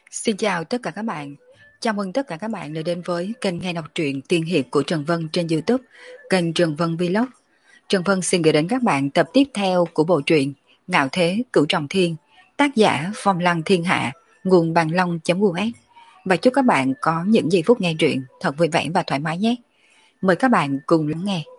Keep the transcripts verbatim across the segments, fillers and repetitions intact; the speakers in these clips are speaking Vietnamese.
Xin chào tất cả các bạn. Chào mừng tất cả các bạn đã đến với kênh nghe đọc truyện tiên hiệp của Trần Vân trên YouTube, kênh Trần Vân Vlog. Trần Vân xin gửi đến các bạn tập tiếp theo của bộ truyện Ngạo Thế Cửu Trọng Thiên, tác giả Phong Lăng Thiên Hạ, nguồn bằng long.us. Và chúc các bạn có những giây phút nghe truyện thật vui vẻ và thoải mái nhé. Mời các bạn cùng lắng nghe.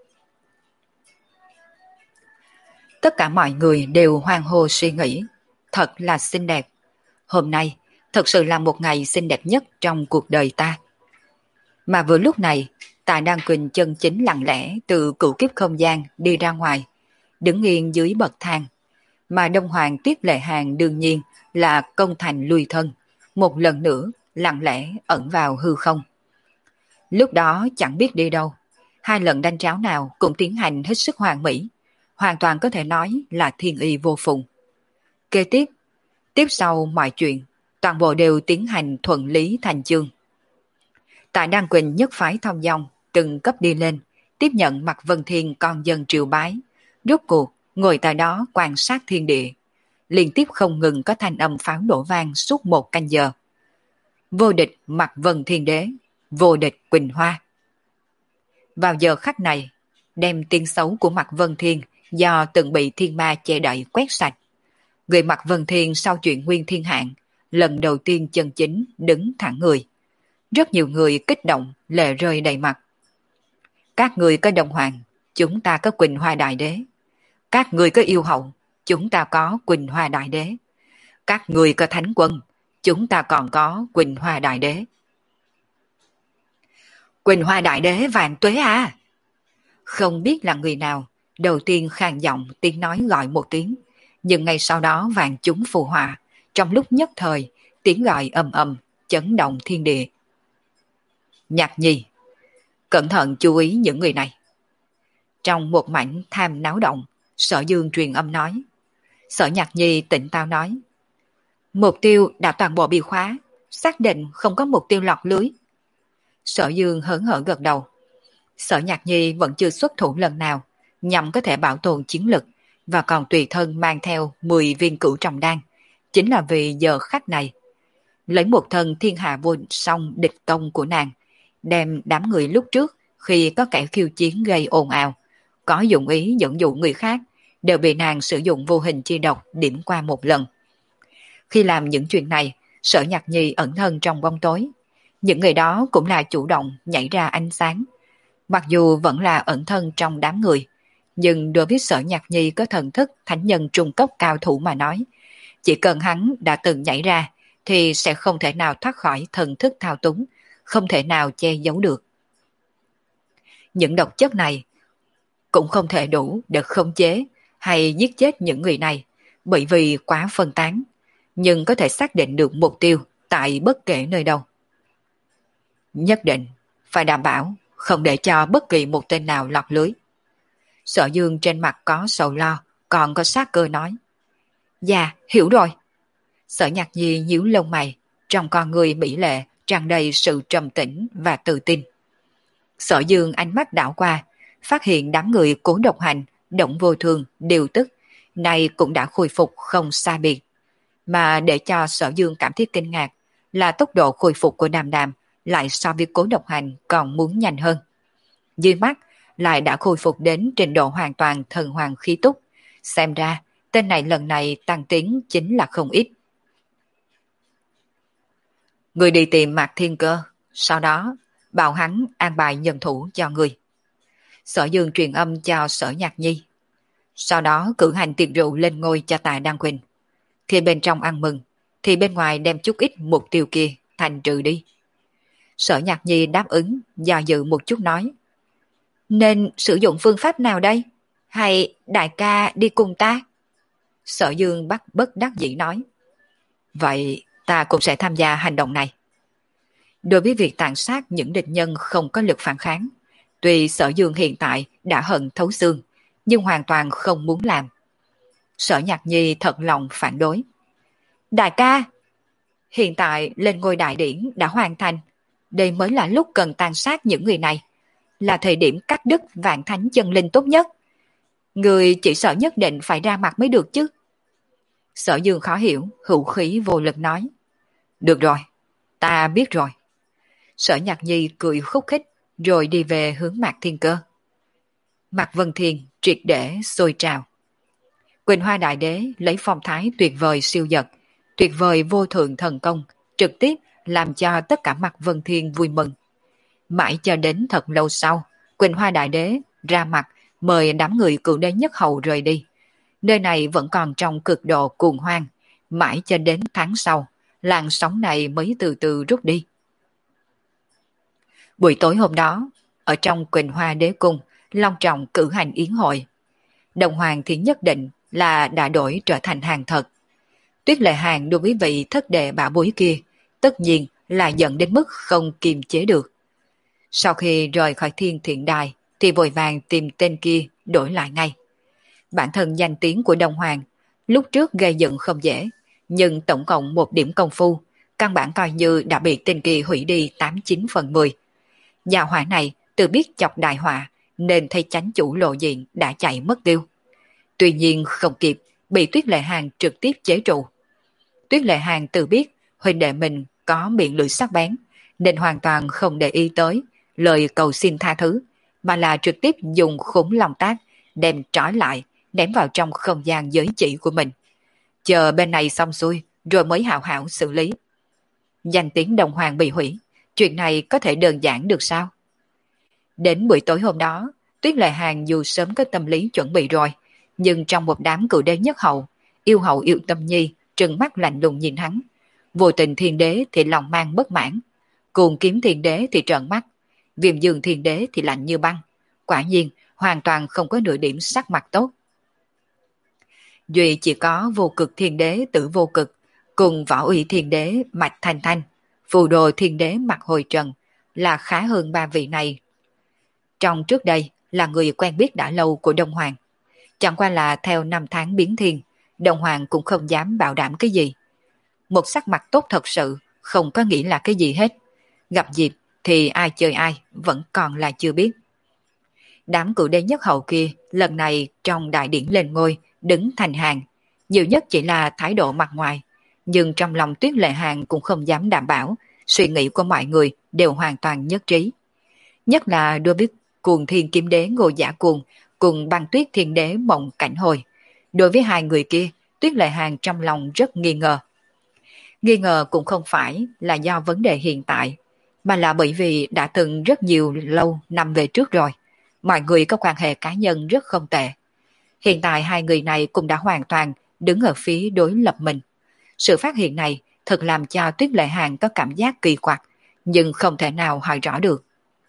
Tất cả mọi người đều hoang hô suy nghĩ, thật là xinh đẹp. Hôm nay thật sự là một ngày xinh đẹp nhất trong cuộc đời ta. Mà vừa lúc này, Tạ Đan Quỳnh chân chính lặng lẽ từ cửu kiếp không gian đi ra ngoài, đứng yên dưới bậc thang. Mà Đông Hoàng Tiết Lệ Hàng đương nhiên là công thành lui thân, một lần nữa lặng lẽ ẩn vào hư không. Lúc đó chẳng biết đi đâu, hai lần đánh tráo nào cũng tiến hành hết sức hoàn mỹ, hoàn toàn có thể nói là thiên y vô phùng. Kế tiếp, tiếp sau mọi chuyện, toàn bộ đều tiến hành thuận lý thành chương. Tạ Đan Quỳnh nhất phái thông dong, từng cấp đi lên, tiếp nhận Mạc Vân Thiên con dân triều bái, rốt cuộc ngồi tại đó quan sát thiên địa. Liên tiếp không ngừng có thanh âm pháo nổ vang suốt một canh giờ. Vô địch Mạc Vân Thiên Đế, vô địch Quỳnh Hoa. Vào giờ khắc này, đem tiếng xấu của Mạc Vân Thiên do từng bị thiên ma che đậy quét sạch. Người Mạc Vân Thiên sau chuyện Nguyên Thiên Hạn, lần đầu tiên chân chính đứng thẳng người. Rất nhiều người kích động, lệ rơi đầy mặt. Các người có Đông Hoàng, chúng ta có Quỳnh Hoa Đại Đế. Các người có Yêu Hậu, chúng ta có Quỳnh Hoa Đại Đế. Các người có Thánh Quân, chúng ta còn có Quỳnh Hoa Đại Đế. Quỳnh Hoa Đại Đế vạn tuế à! Không biết là người nào, đầu tiên khàn giọng tiếng nói gọi một tiếng, nhưng ngay sau đó vạn chúng phù hòa, trong lúc nhất thời, tiếng gọi ầm ầm, chấn động thiên địa. Nhạc Nhi, cẩn thận chú ý những người này. Trong một mảnh tham náo động, Sở Dương truyền âm nói. Sở Nhạc Nhi tỉnh táo nói. Mục tiêu đã toàn bộ bị khóa, xác định không có mục tiêu lọt lưới. Sở Dương hớn hở gật đầu. Sở Nhạc Nhi vẫn chưa xuất thủ lần nào, nhằm có thể bảo tồn chiến lực, và còn tùy thân mang theo mười viên cửu trọng đan, chính là vì giờ khắc này. Lấy một thân thiên hạ vô song địch công của nàng, đem đám người lúc trước khi có kẻ khiêu chiến gây ồn ào, có dụng ý dẫn dụ người khác, đều bị nàng sử dụng vô hình chi độc điểm qua một lần. Khi làm những chuyện này, Sở Nhạc Nhi ẩn thân trong bóng tối. Những người đó cũng là chủ động nhảy ra ánh sáng. Mặc dù vẫn là ẩn thân trong đám người, nhưng đối với Sở Nhạc Nhi có thần thức thánh nhân trung cấp cao thủ mà nói, chỉ cần hắn đã từng nhảy ra thì sẽ không thể nào thoát khỏi thần thức thao túng, không thể nào che giấu được. Những độc chất này cũng không thể đủ để khống chế hay giết chết những người này, bởi vì quá phân tán, nhưng có thể xác định được mục tiêu tại bất kể nơi đâu. Nhất định phải đảm bảo không để cho bất kỳ một tên nào lọt lưới. Sở Dương trên mặt có sầu lo, còn có sát cơ nói. Dạ, hiểu rồi. Sở Nhạc Nhi nhíu lông mày, trong con người mỹ lệ tràn đầy sự trầm tĩnh và tự tin. Sở Dương ánh mắt đảo qua, phát hiện đám người Cố Độc Hành, Động Vô Thường, Điều Tức, nay cũng đã khôi phục không xa biệt. Mà để cho Sở Dương cảm thấy kinh ngạc là tốc độ khôi phục của Đàm Đàm lại so với Cố Độc Hành còn muốn nhanh hơn. Dưới mắt lại đã khôi phục đến trình độ hoàn toàn thần hoàng khí túc. Xem ra tên này lần này tăng tiến chính là không ít. Người đi tìm Mạc Thiên Cơ, sau đó bảo hắn an bài nhân thủ cho người. Sở Dương truyền âm cho Sở Nhạc Nhi. Sau đó cử hành tiệc rượu lên ngôi cho Tạ Đan Quỳnh. Khi bên trong ăn mừng, thì bên ngoài đem chút ít mục tiêu kia thành trừ đi. Sở Nhạc Nhi đáp ứng, do dự một chút nói. Nên sử dụng phương pháp nào đây? Hay đại ca đi cùng ta? Sở Dương bắt bất đắc dĩ nói. Vậy ta cũng sẽ tham gia hành động này. Đối với việc tàn sát những địch nhân không có lực phản kháng, tuy Sở Dương hiện tại đã hận thấu xương, nhưng hoàn toàn không muốn làm. Sở Nhạc Nhi thật lòng phản đối. Đại ca, hiện tại lên ngôi đại điển đã hoàn thành, đây mới là lúc cần tàn sát những người này, là thời điểm cắt đứt vạn thánh chân linh tốt nhất. Người chỉ sợ nhất định phải ra mặt mới được chứ. Sở Dương khó hiểu, hữu khí vô lực nói. Được rồi, ta biết rồi. Sở Nhạc Nhi cười khúc khích rồi đi về hướng Mạc Thiên Cơ. Mạc Vân Thiên triệt để sôi trào. Quỳnh Hoa Đại Đế lấy phong thái tuyệt vời siêu dật, tuyệt vời vô thượng thần công, trực tiếp làm cho tất cả Mạc Vân Thiên vui mừng. Mãi cho đến thật lâu sau, Quỳnh Hoa Đại Đế ra mặt mời đám người cựu đế nhất hầu rời đi. Nơi này vẫn còn trong cực độ cuồng hoang, mãi cho đến tháng sau, làn sóng này mới từ từ rút đi. Buổi tối hôm đó, ở trong Quỳnh Hoa Đế Cung, long trọng cử hành yến hội. Đồng Hoàng thì nhất định là đã đổi trở thành hàng thật. Tuyết Lệ Hàng đối với vị thất đệ bảo bối kia, tất nhiên là giận đến mức không kiềm chế được. Sau khi rời khỏi Thiên Thiện Đài, thì vội vàng tìm tên kia đổi lại ngay. Bản thân danh tiếng của Đồng Hoàng, lúc trước gây dựng không dễ, nhưng tổng cộng một điểm công phu, căn bản coi như đã bị tên kia hủy đi tám chín phần mười. Nhà hỏa này tự biết chọc đại họa, nên thấy chánh chủ lộ diện đã chạy mất tiêu. Tuy nhiên không kịp, bị Tuyết Lệ Hàng trực tiếp chế trụ. Tuyết Lệ Hàng tự biết huynh đệ mình có miệng lưỡi sắc bén, nên hoàn toàn không để ý tới lời cầu xin tha thứ, mà là trực tiếp dùng khủng long tác đem trói lại, ném vào trong không gian giới chỉ của mình. Chờ bên này xong xuôi, rồi mới hào hảo xử lý. Danh tiếng Đồng Hoàng bị hủy, chuyện này có thể đơn giản được sao? Đến buổi tối hôm đó, Tuyết Lệ Hàng dù sớm có tâm lý chuẩn bị rồi, nhưng trong một đám cựu đế nhất hậu, yêu hậu yêu tâm nhi trừng mắt lạnh lùng nhìn hắn. Vô tình thiên đế thì lòng mang bất mãn, cuồng kiếm thiên đế thì trợn mắt, viêm dương thiên đế thì lạnh như băng. Quả nhiên hoàn toàn không có nửa điểm sắc mặt tốt. Duy chỉ có vô cực thiên đế Tử Vô Cực cùng võ uy thiên đế Mạch Thanh Thanh, phù đồ thiên đế Mặt Hồi Trần là khá hơn ba vị này. Trong trước đây là người quen biết đã lâu của Đông Hoàng. Chẳng qua là theo năm tháng biến thiên, Đông Hoàng cũng không dám bảo đảm cái gì. Một sắc mặt tốt thật sự không có nghĩa là cái gì hết. Gặp dịp thì ai chơi ai vẫn còn là chưa biết. Đám cựu đế nhất hậu kia lần này trong đại điển lên ngôi đứng thành hàng, nhiều nhất chỉ là thái độ mặt ngoài, nhưng trong lòng Tuyết Lệ Hàng cũng không dám đảm bảo suy nghĩ của mọi người đều hoàn toàn nhất trí. Nhất là đối với Cuồng Thiên Kiếm Đế Ngô Giả Cuồng cùng Băng Tuyết Thiên Đế Mộng Cảnh Hồi, đối với hai người kia Tuyết Lệ Hàng trong lòng rất nghi ngờ. Nghi ngờ cũng không phải là do vấn đề hiện tại, mà là bởi vì đã từng rất nhiều lâu năm về trước rồi, mọi người có quan hệ cá nhân rất không tệ. Hiện tại hai người này cũng đã hoàn toàn đứng ở phía đối lập mình. Sự phát hiện này thật làm cho Tuyết Lệ Hàng có cảm giác kỳ quặc, nhưng không thể nào hỏi rõ được.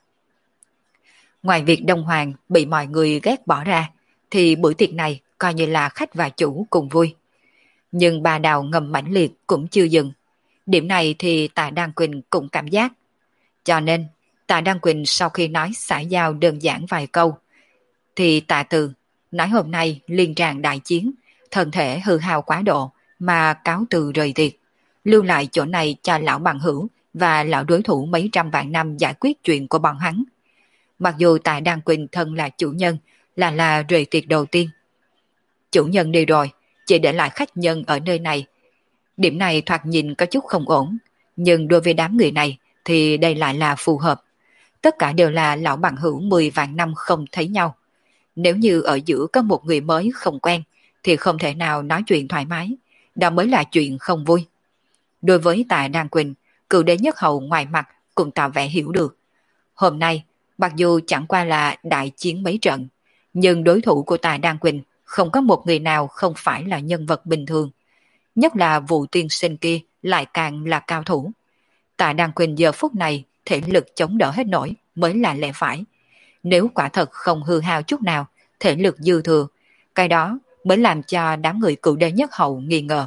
Ngoài việc Đông Hoàng bị mọi người ghét bỏ ra, thì bữa tiệc này coi như là khách và chủ cùng vui. Nhưng bà đào ngầm mãnh liệt cũng chưa dừng. Điểm này thì Tạ Đan Quỳnh cũng cảm giác. Cho nên, Tạ Đan Quỳnh sau khi nói xã giao đơn giản vài câu, thì Tạ Từ nói hôm nay liên tràng đại chiến, thân thể hư hao quá độ mà cáo từ rời tiệc, lưu lại chỗ này cho lão bằng hữu và lão đối thủ mấy trăm vạn năm giải quyết chuyện của bọn hắn. Mặc dù Tạ Đan Quỳnh thân là chủ nhân, là là rời tiệc đầu tiên. Chủ nhân đi rồi, chỉ để lại khách nhân ở nơi này. Điểm này thoạt nhìn có chút không ổn, nhưng đối với đám người này thì đây lại là phù hợp. Tất cả đều là lão bằng hữu mười vạn năm không thấy nhau. Nếu như ở giữa có một người mới không quen, thì không thể nào nói chuyện thoải mái, đó mới là chuyện không vui. Đối với Tạ Đan Quỳnh, cựu đế nhất hầu ngoài mặt cũng tỏ vẻ hiểu được. Hôm nay, mặc dù chẳng qua là đại chiến mấy trận, nhưng đối thủ của Tạ Đan Quỳnh không có một người nào không phải là nhân vật bình thường. Nhất là vụ tiên sinh kia lại càng là cao thủ. Tạ Đan Quỳnh giờ phút này thể lực chống đỡ hết nổi mới là lẽ phải. Nếu quả thật không hư hao chút nào, thể lực dư thừa, cái đó mới làm cho đám người cựu đế nhất hậu nghi ngờ.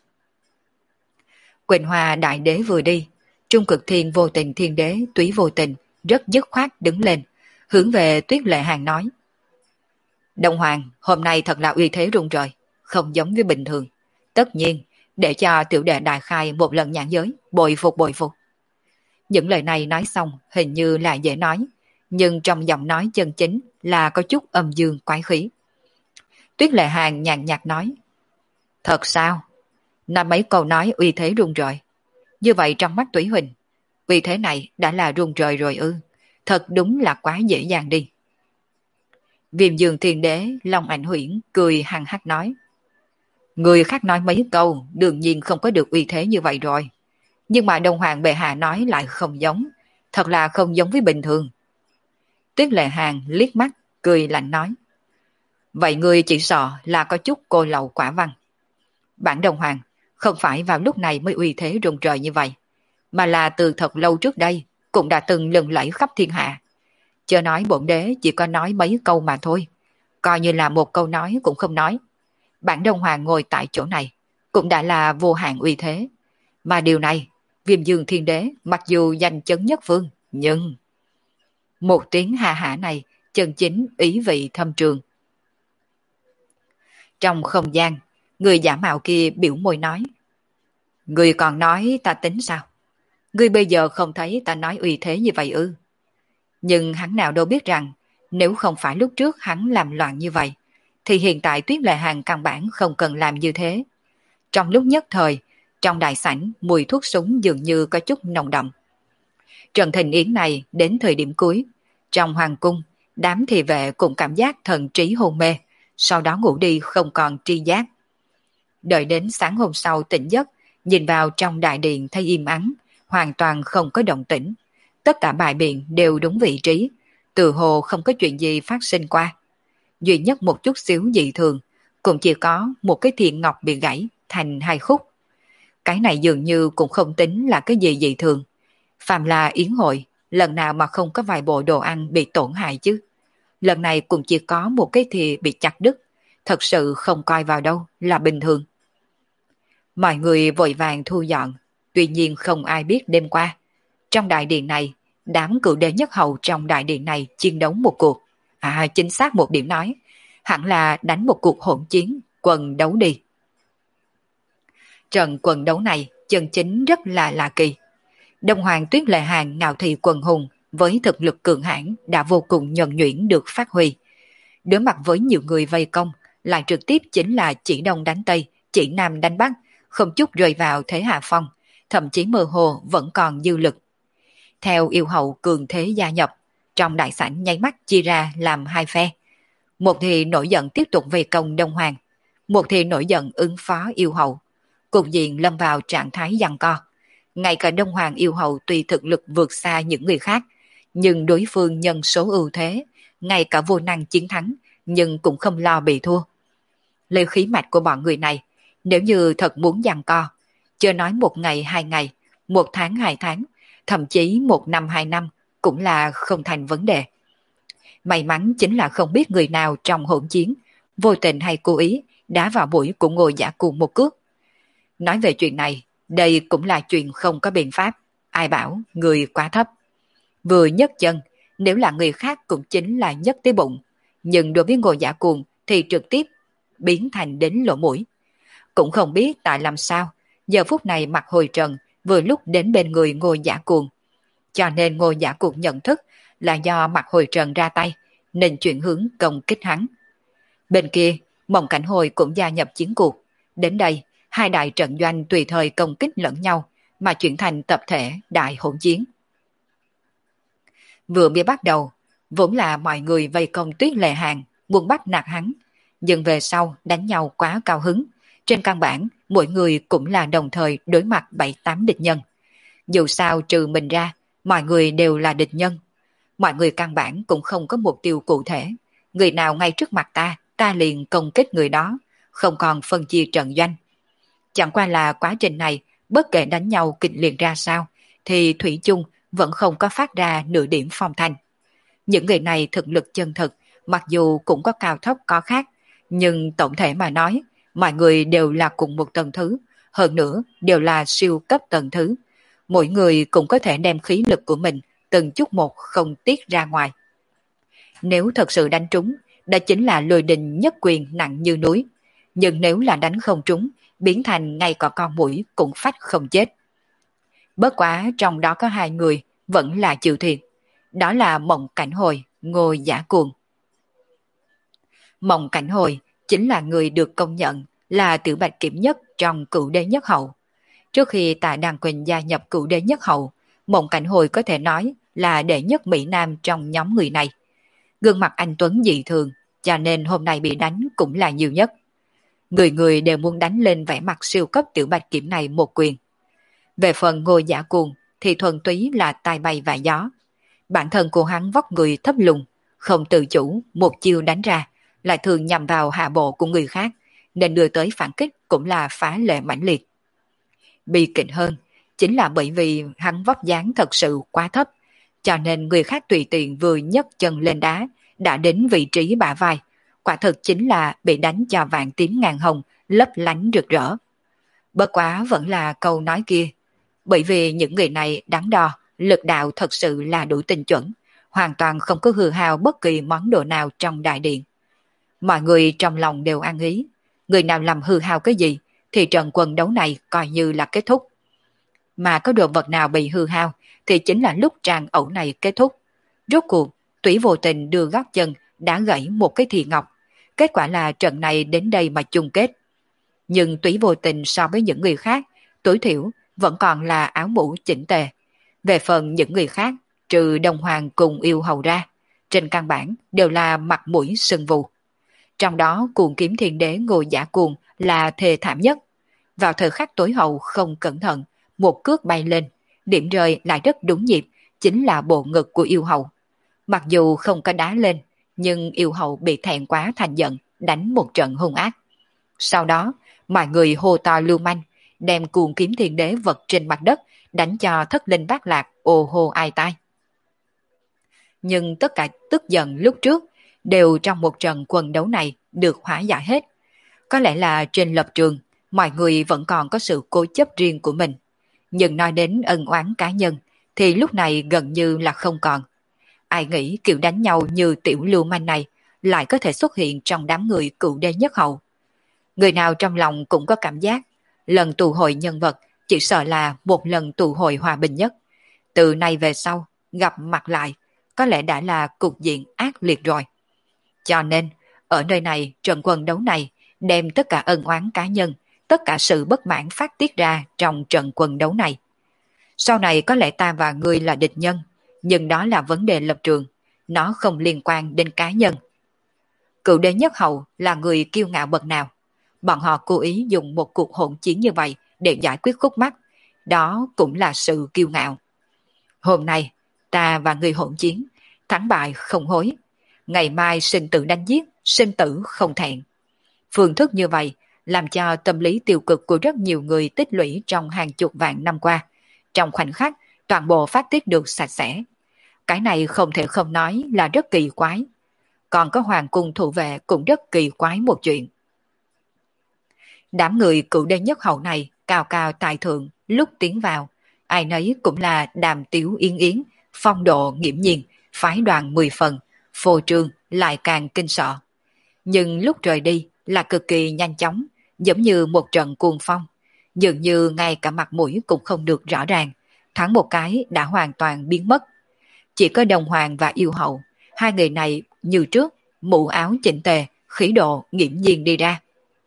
Quỳnh Hoa Đại Đế vừa đi, Trung Cực Thiên Vô Tình Thiên Đế Túy Vô Tình rất dứt khoát đứng lên, hướng về Tuyết Lệ Hàng nói: Đông Hoàng hôm nay thật là uy thế rung rời, không giống với bình thường. Tất nhiên, để cho tiểu đệ đại khai một lần nhãn giới, bội phục bội phục. Những lời này nói xong hình như là dễ nói, nhưng trong giọng nói chân chính là có chút âm dương quái khí. Tuyết Lệ Hàng nhàn nhạt nói: Thật sao? Nói mấy câu nói uy thế rung rời. Như vậy trong mắt Túy Huỳnh, vì thế này đã là rung trời rồi ư? Thật đúng là quá dễ dàng đi. Viêm Dương Thiên Đế Long Ảnh Huyễn cười hằng hắc nói. Người khác nói mấy câu đương nhiên không có được uy thế như vậy rồi. Nhưng mà Đông Hoàng bệ hạ nói lại không giống. Thật là không giống với bình thường. Tuyết Lệ Hàng liếc mắt cười lạnh nói. Vậy người chỉ sợ là có chút cô lậu quả văn. Bản Đông Hoàng không phải vào lúc này mới uy thế rung trời như vậy, mà là từ thật lâu trước đây cũng đã từng lừng lẫy khắp thiên hạ. Chớ nói bổn đế chỉ có nói mấy câu mà thôi, coi như là một câu nói cũng không nói. Bản Đông Hoàng ngồi tại chỗ này cũng đã là vô hạn uy thế. Mà điều này, Viêm Dương Thiên Đế mặc dù danh chấn nhất phương, nhưng... Một tiếng hà hả này chân chính ý vị thâm trường. Trong không gian, người giả mạo kia biểu môi nói. Người còn nói ta tính sao? Người bây giờ không thấy ta nói uy thế như vậy ư? Nhưng hắn nào đâu biết rằng, nếu không phải lúc trước hắn làm loạn như vậy, thì hiện tại Tuyết Lệ Hàng căn bản không cần làm như thế. Trong lúc nhất thời, trong đại sảnh mùi thuốc súng dường như có chút nồng đậm. Trận thịnh yến này đến thời điểm cuối, trong hoàng cung, đám thị vệ cũng cảm giác thần trí hôn mê, sau đó ngủ đi không còn tri giác. Đợi đến sáng hôm sau tỉnh giấc, nhìn vào trong đại điện thấy im ắng, hoàn toàn không có động tĩnh. Tất cả bài biện đều đúng vị trí, từ hồ không có chuyện gì phát sinh qua. Duy nhất một chút xíu dị thường, cũng chỉ có một cái thiện ngọc bị gãy thành hai khúc. Cái này dường như cũng không tính là cái gì dị thường. Phàm là yến hội, lần nào mà không có vài bộ đồ ăn bị tổn hại chứ. Lần này cũng chỉ có một cái thìa bị chặt đứt, thật sự không coi vào đâu là bình thường. Mọi người vội vàng thu dọn, tuy nhiên không ai biết đêm qua. Trong đại điện này, đám cựu đế nhất hầu trong đại điện này chiến đấu một cuộc. À, chính xác một điểm nói, hẳn là đánh một cuộc hỗn chiến, quần đấu đi. Trận quần đấu này chân chính rất là lạ kỳ. Đông Hoàng Tuyết Lệ Hàng ngạo thị quần hùng với thực lực cường hãn đã vô cùng nhuần nhuyễn được phát huy. Đối mặt với nhiều người vây công, lại trực tiếp chính là chỉ đông đánh tây, chỉ nam đánh bắc, không chút rơi vào thế hạ phong, thậm chí mơ hồ vẫn còn dư lực. Theo yêu hậu cường thế gia nhập, trong đại sảnh nháy mắt chia ra làm hai phe. Một thì nổi giận tiếp tục vây công Đông Hoàng, một thì nổi giận ứng phó yêu hậu. Cục diện lâm vào trạng thái giằng co. Ngay cả Đông Hoàng yêu hậu tuy thực lực vượt xa những người khác, nhưng đối phương nhân số ưu thế, ngay cả vô năng chiến thắng, nhưng cũng không lo bị thua. Lấy khí mạch của bọn người này, nếu như thật muốn giằng co, chưa nói một ngày hai ngày, một tháng hai tháng, thậm chí một năm hai năm, cũng là không thành vấn đề. May mắn chính là không biết người nào trong hỗn chiến, vô tình hay cố ý, đá vào mũi của Ngô Giả Cuồng một cước. Nói về chuyện này, đây cũng là chuyện không có biện pháp, ai bảo người quá thấp. Vừa nhấc chân, nếu là người khác cũng chính là nhấc tới bụng, nhưng đối với Ngô Giả Cuồng thì trực tiếp biến thành đến lỗ mũi. Cũng không biết tại làm sao, giờ phút này Mạc Hồi Trần vừa lúc đến bên người Ngô Giả Cuồng. Cho nên Ngô Giả Cuồng nhận thức là do Mạc Hồi Trần ra tay, nên chuyển hướng công kích hắn. Bên kia, Mộng Cảnh Hồi cũng gia nhập chiến cuộc. Đến đây, hai đại trận doanh tùy thời công kích lẫn nhau, mà chuyển thành tập thể đại hỗn chiến. Vừa mới bắt đầu, vốn là mọi người vây công Tuyết Lệ Hàng, muốn bắt nạt hắn, nhưng về sau đánh nhau quá cao hứng. Trên căn bản, mỗi người cũng là đồng thời đối mặt bảy tám địch nhân. Dù sao trừ mình ra, mọi người đều là địch nhân. Mọi người căn bản cũng không có mục tiêu cụ thể. Người nào ngay trước mặt ta, ta liền công kích người đó, không còn phân chia trận doanh. Chẳng qua là quá trình này, bất kể đánh nhau kịch liệt ra sao, thì Thủy chung vẫn không có phát ra nửa điểm phong thanh. Những người này thực lực chân thực, mặc dù cũng có cao thấp có khác, nhưng tổng thể mà nói, mọi người đều là cùng một tầng thứ, hơn nữa đều là siêu cấp tầng thứ. Mỗi người cũng có thể đem khí lực của mình từng chút một không tiết ra ngoài. Nếu thật sự đánh trúng, đó chính là lôi đình nhất quyền nặng như núi. Nhưng nếu là đánh không trúng, biến thành ngay cả con mũi cũng phách không chết. Bất quá trong đó có hai người vẫn là chịu thiệt. Đó là Mộng Cảnh Hồi, Ngô Giả Cuồng. Mộng Cảnh Hồi chính là người được công nhận là tiểu bạch kiểm nhất trong cựu đế nhất hậu. Trước khi Tạ Đăng Quỳnh gia nhập cựu đế nhất hậu, Mộng Cảnh Hồi có thể nói là đệ nhất Mỹ Nam trong nhóm người này. Gương mặt anh Tuấn dị thường, cho nên hôm nay bị đánh cũng là nhiều nhất. Người người đều muốn đánh lên vẻ mặt siêu cấp tiểu bạch kiểm này một quyền. Về phần Ngô Giả Cuồng thì thuần túy là tai bay và gió. Bản thân của hắn vóc người thấp lùn, không tự chủ một chiêu đánh ra, lại thường nhằm vào hạ bộ của người khác, nên đưa tới phản kích cũng là phá lệ mãnh liệt. Bi kịch hơn, chính là bởi vì hắn vóc dáng thật sự quá thấp, cho nên người khác tùy tiện vừa nhấc chân lên đá, đã đến vị trí bả vai, quả thực chính là bị đánh cho vạn tím ngàn hồng, lấp lánh rực rỡ. Bất quá vẫn là câu nói kia, bởi vì những người này đắn đo, lực đạo thật sự là đủ tinh chuẩn, hoàn toàn không có hư hao bất kỳ món đồ nào trong đại điện. Mọi người trong lòng đều ăn ý, người nào làm hư hao cái gì thì trận quần đấu này coi như là kết thúc. Mà có đồ vật nào bị hư hao thì chính là lúc tràng ẩu này kết thúc. Rốt cuộc, Tủy vô tình đưa gót chân đã gãy một cái thì ngọc. Kết quả là trận này đến đây mà chung kết. Nhưng Tủy vô tình so với những người khác, tối thiểu vẫn còn là áo mũ chỉnh tề. Về phần những người khác, trừ Đông Hoàng cùng Yêu Hầu ra, trên căn bản đều là mặt mũi sưng vù. Trong đó Cuồng Kiếm Thiên Đế Ngô Giả Cuồng là thê thảm nhất. Vào thời khắc tối hậu không cẩn thận, một cước bay lên, điểm rơi lại rất đúng nhịp, chính là bộ ngực của Yêu Hầu. Mặc dù không có đá lên, nhưng Yêu Hầu bị thẹn quá thành giận, đánh một trận hung ác. Sau đó, mọi người hô to lưu manh, đem Cuồng Kiếm Thiên Đế vật trên mặt đất, đánh cho thất linh bát lạc, ồ hô ai tai. Nhưng tất cả tức giận lúc trước, đều trong một trận quần đấu này được hóa giải hết. Có lẽ là trên lập trường, mọi người vẫn còn có sự cố chấp riêng của mình. Nhưng nói đến ân oán cá nhân, thì lúc này gần như là không còn. Ai nghĩ kiểu đánh nhau như tiểu lưu manh này lại có thể xuất hiện trong đám người cựu đế nhất hậu. Người nào trong lòng cũng có cảm giác, lần tụ hội nhân vật chỉ sợ là một lần tụ hội hòa bình nhất. Từ nay về sau, gặp mặt lại, có lẽ đã là cục diện ác liệt rồi. Cho nên, ở nơi này, trận quân đấu này, đem tất cả ân oán cá nhân, tất cả sự bất mãn phát tiết ra trong trận quân đấu này. Sau này có lẽ ta và ngươi là địch nhân, nhưng đó là vấn đề lập trường, nó không liên quan đến cá nhân. Cựu đế nhất hậu là người kiêu ngạo bậc nào? Bọn họ cố ý dùng một cuộc hỗn chiến như vậy để giải quyết khúc mắc, đó cũng là sự kiêu ngạo. Hôm nay, ta và ngươi hỗn chiến, thắng bại không hối. Ngày mai sinh tử đánh giết, sinh tử không thẹn. Phương thức như vậy làm cho tâm lý tiêu cực của rất nhiều người tích lũy trong hàng chục vạn năm qua. Trong khoảnh khắc, toàn bộ phát tiết được sạch sẽ. Cái này không thể không nói là rất kỳ quái. Còn có hoàng cung thủ vệ cũng rất kỳ quái một chuyện. Đám người cựu đế nhất hậu này cao cao tại thượng lúc tiến vào, ai nấy cũng là đàm tiếu yên yến, phong độ nghiễm nhiên, phái đoàn mười phần, phô trương lại càng kinh sợ. Nhưng lúc rời đi là cực kỳ nhanh chóng, giống như một trận cuồng phong, dường như ngay cả mặt mũi cũng không được rõ ràng, thoáng một cái đã hoàn toàn biến mất. Chỉ có Đồng Hoàng và Yêu Hậu, hai người này như trước, mũ áo chỉnh tề, khí độ nghiễm nhiên đi ra.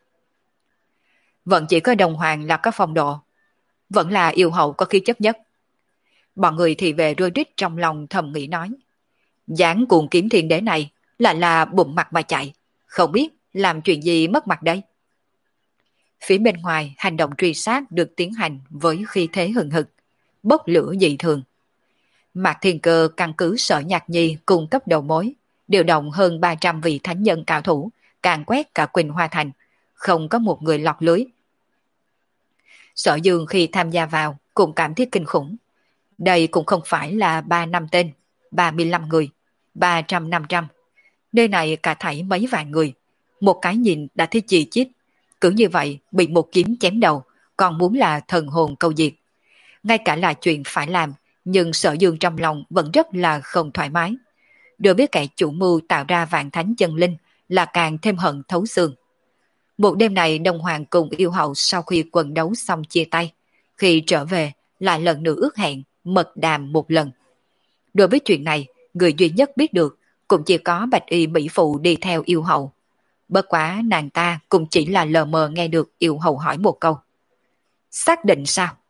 Vẫn chỉ có Đồng Hoàng là có phong độ, vẫn là Yêu Hậu có khí chất nhất. Bọn người thì về rôi rít trong lòng thầm nghĩ nói, dáng Cuồng Kiếm Thiên Đế này lại là bụng mặt mà chạy, không biết làm chuyện gì mất mặt đây. Phía bên ngoài hành động truy sát được tiến hành với khí thế hừng hực, bốc lửa dị thường. Mạc Thiên Cơ căn cứ Sở Nhạc Nhi cung cấp đầu mối, điều động hơn ba trăm vị thánh nhân cao thủ, càn quét cả Quỳnh Hoa Thành, không có một người lọt lưới. Sở Dương khi tham gia vào cũng cảm thấy kinh khủng. Đây cũng không phải là ba năm tên, ba mươi lăm người, ba trăm năm trăm. Nơi này cả thảy mấy vạn người, một cái nhìn đã thấy chi chít. Cứ như vậy bị một kiếm chém đầu, còn muốn là thần hồn câu diệt. Ngay cả là chuyện phải làm, nhưng Sở Dương trong lòng vẫn rất là không thoải mái. Được biết kẻ chủ mưu tạo ra vạn thánh chân linh là càng thêm hận thấu xương. Một đêm này Đông Hoàng cùng Yêu Hậu sau khi quần đấu xong chia tay, khi trở về lại lần nữa ước hẹn mật đàm một lần. Đối với chuyện này, người duy nhất biết được cũng chỉ có Bạch Y Mỹ Phụ đi theo Yêu Hậu. Bất quá nàng ta cũng chỉ là lờ mờ nghe được Yêu Hậu hỏi một câu. Xác định sao?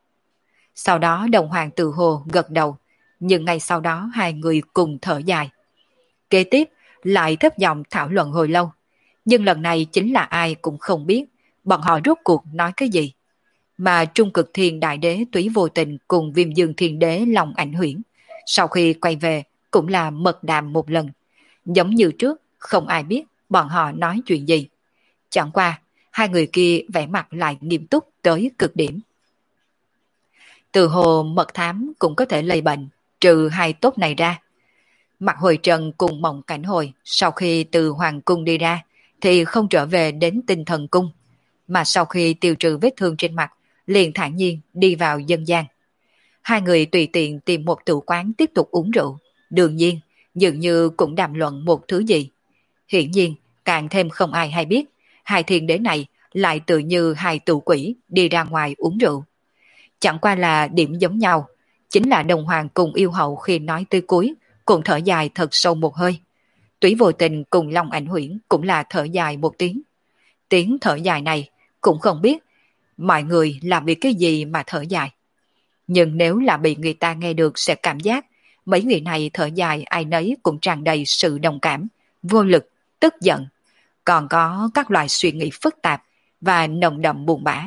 Sau đó đồng hoàng tự hồ gật đầu, nhưng ngay sau đó hai người cùng thở dài. Kế tiếp lại thấp giọng thảo luận hồi lâu, nhưng lần này chính là ai cũng không biết bọn họ rốt cuộc nói cái gì. Mà Trung Cực Thiên Đại Đế Túy Vô Tình cùng Viêm Dương Thiên Đế Long Ảnh Huyễn sau khi quay về cũng là mật đàm một lần, giống như trước không ai biết bọn họ nói chuyện gì. Chẳng qua hai người kia vẻ mặt lại nghiêm túc tới cực điểm. Từ hồ mật thám cũng có thể lây bệnh, trừ hai tốt này ra. Mặt Hồi Trần cùng Mộng Cảnh Hồi sau khi từ Hoàng Cung đi ra thì không trở về đến Tinh Thần Cung, mà sau khi tiêu trừ vết thương trên mặt liền thản nhiên đi vào dân gian. Hai người tùy tiện tìm một tử quán tiếp tục uống rượu, đương nhiên dường như cũng đàm luận một thứ gì. Hiển nhiên càng thêm không ai hay biết hai thiên đế này lại tự như hai tù quỷ đi ra ngoài uống rượu. Chẳng qua là điểm giống nhau, chính là đồng hoàng cùng yêu hậu khi nói tới cuối cùng thở dài thật sâu một hơi. Túy Vô Tình cùng Long Ảnh Huyễn cũng là thở dài một tiếng. Tiếng thở dài này cũng không biết mọi người làm vì cái gì mà thở dài. Nhưng nếu là bị người ta nghe được sẽ cảm giác mấy người này thở dài ai nấy cũng tràn đầy sự đồng cảm, vô lực, tức giận, còn có các loại suy nghĩ phức tạp và nồng đậm buồn bã.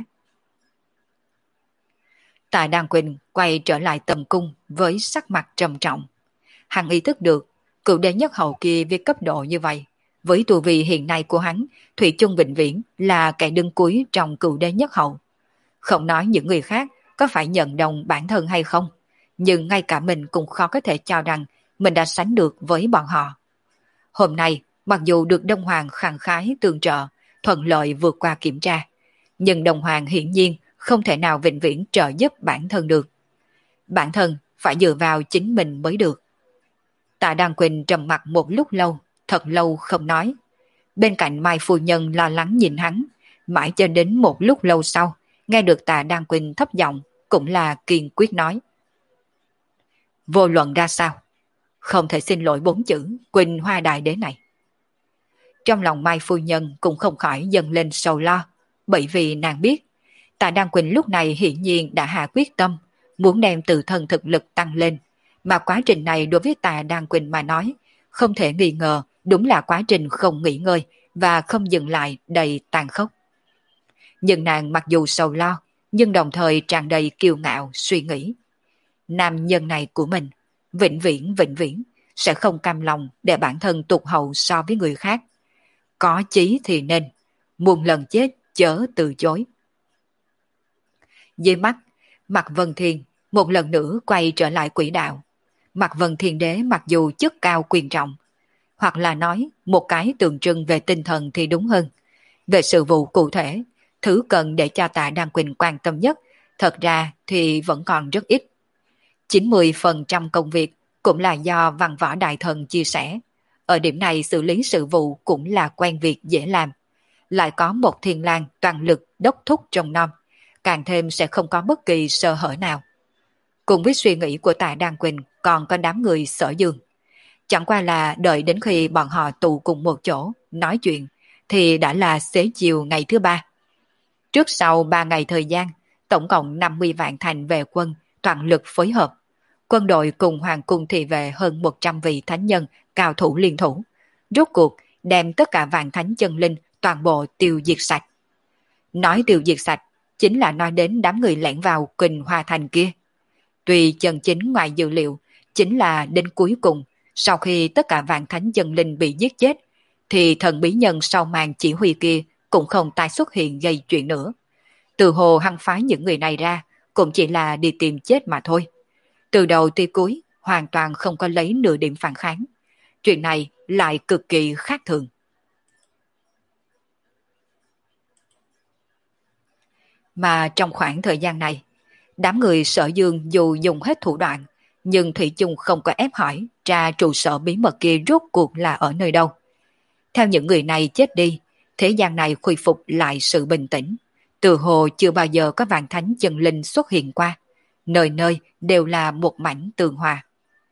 Tạ Đan Quỳnh quay trở lại tầm cung với sắc mặt trầm trọng. Hắn ý thức được cựu đế nhất hậu kia với cấp độ như vậy, với tu vi hiện nay của hắn, Thủy chung vĩnh viễn là kẻ đứng cuối trong cựu đế nhất hậu. Không nói những người khác có phải nhận đồng bản thân hay không, nhưng ngay cả mình cũng khó có thể cho rằng mình đã sánh được với bọn họ. Hôm nay, mặc dù được Đông Hoàng khẳng khái tương trợ, thuận lợi vượt qua kiểm tra, nhưng Đông Hoàng hiển nhiên không thể nào vĩnh viễn trợ giúp bản thân được. Bản thân phải dựa vào chính mình mới được. Tạ Đan Quỳnh trầm mặc một lúc lâu, thật lâu không nói. Bên cạnh Mai phu nhân lo lắng nhìn hắn, mãi cho đến một lúc lâu sau, nghe được Tạ Đan Quỳnh thấp giọng, cũng là kiên quyết nói. Vô luận ra sao, không thể xin lỗi bốn chữ Quỳnh Hoa Đại Đế này. Trong lòng Mai phu nhân cũng không khỏi dâng lên sầu lo, bởi vì nàng biết, Tạ Đan Quỳnh lúc này hiển nhiên đã hạ quyết tâm, muốn đem tự thân thực lực tăng lên, mà quá trình này đối với Tạ Đan Quỳnh mà nói, không thể nghi ngờ đúng là quá trình không nghỉ ngơi và không dừng lại đầy tàn khốc. Nhưng nàng mặc dù sầu lo, nhưng đồng thời tràn đầy kiêu ngạo suy nghĩ. Nam nhân này của mình, vĩnh viễn vĩnh viễn, sẽ không cam lòng để bản thân tụt hậu so với người khác. Có chí thì nên, muôn lần chết chớ từ chối. Dưới mắt, Mạc Vân Thiên một lần nữa quay trở lại quỹ đạo. Mạc Vân Thiên Đế mặc dù chức cao quyền trọng, hoặc là nói một cái tượng trưng về tinh thần thì đúng hơn. Về sự vụ cụ thể, thứ cần để cho Tạ Đan Quỳnh quan tâm nhất, thật ra thì vẫn còn rất ít. chín mươi phần trăm công việc cũng là do văn võ đại thần chia sẻ. Ở điểm này xử lý sự vụ cũng là quen việc dễ làm. Lại có một Thiên Lang toàn lực đốc thúc trong nom, càng thêm sẽ không có bất kỳ sơ hở nào. Cùng với suy nghĩ của Tạ Đan Quỳnh còn có đám người Sở Dương. Chẳng qua là đợi đến khi bọn họ tụ cùng một chỗ nói chuyện thì đã là xế chiều ngày thứ ba. Trước sau ba ngày thời gian, tổng cộng năm mươi vạn thành vệ quân toàn lực phối hợp. Quân đội cùng hoàng cung thị vệ hơn một trăm vị thánh nhân cao thủ liên thủ. Rốt cuộc đem tất cả vạn thánh chân linh toàn bộ tiêu diệt sạch. Nói tiêu diệt sạch chính là nói đến đám người lẻn vào Quỳnh Hoa Thành kia. Tuy chân chính ngoài dự liệu chính là đến cuối cùng, sau khi tất cả vạn thánh chân linh bị giết chết, thì thần bí nhân sau màn chỉ huy kia cũng không tái xuất hiện gây chuyện nữa. Từ hồ hăng phái những người này ra cũng chỉ là đi tìm chết mà thôi. Từ đầu tới cuối hoàn toàn không có lấy nửa điểm phản kháng. Chuyện này lại cực kỳ khác thường. Mà trong khoảng thời gian này, đám người Sở Dương dù dùng hết thủ đoạn, nhưng Thủy chung không có ép hỏi ra trụ sở bí mật kia rốt cuộc là ở nơi đâu. Theo những người này chết đi, thế gian này khôi phục lại sự bình tĩnh. Từ hồ chưa bao giờ có vạn thánh chân linh xuất hiện qua. Nơi nơi đều là một mảnh tường hòa.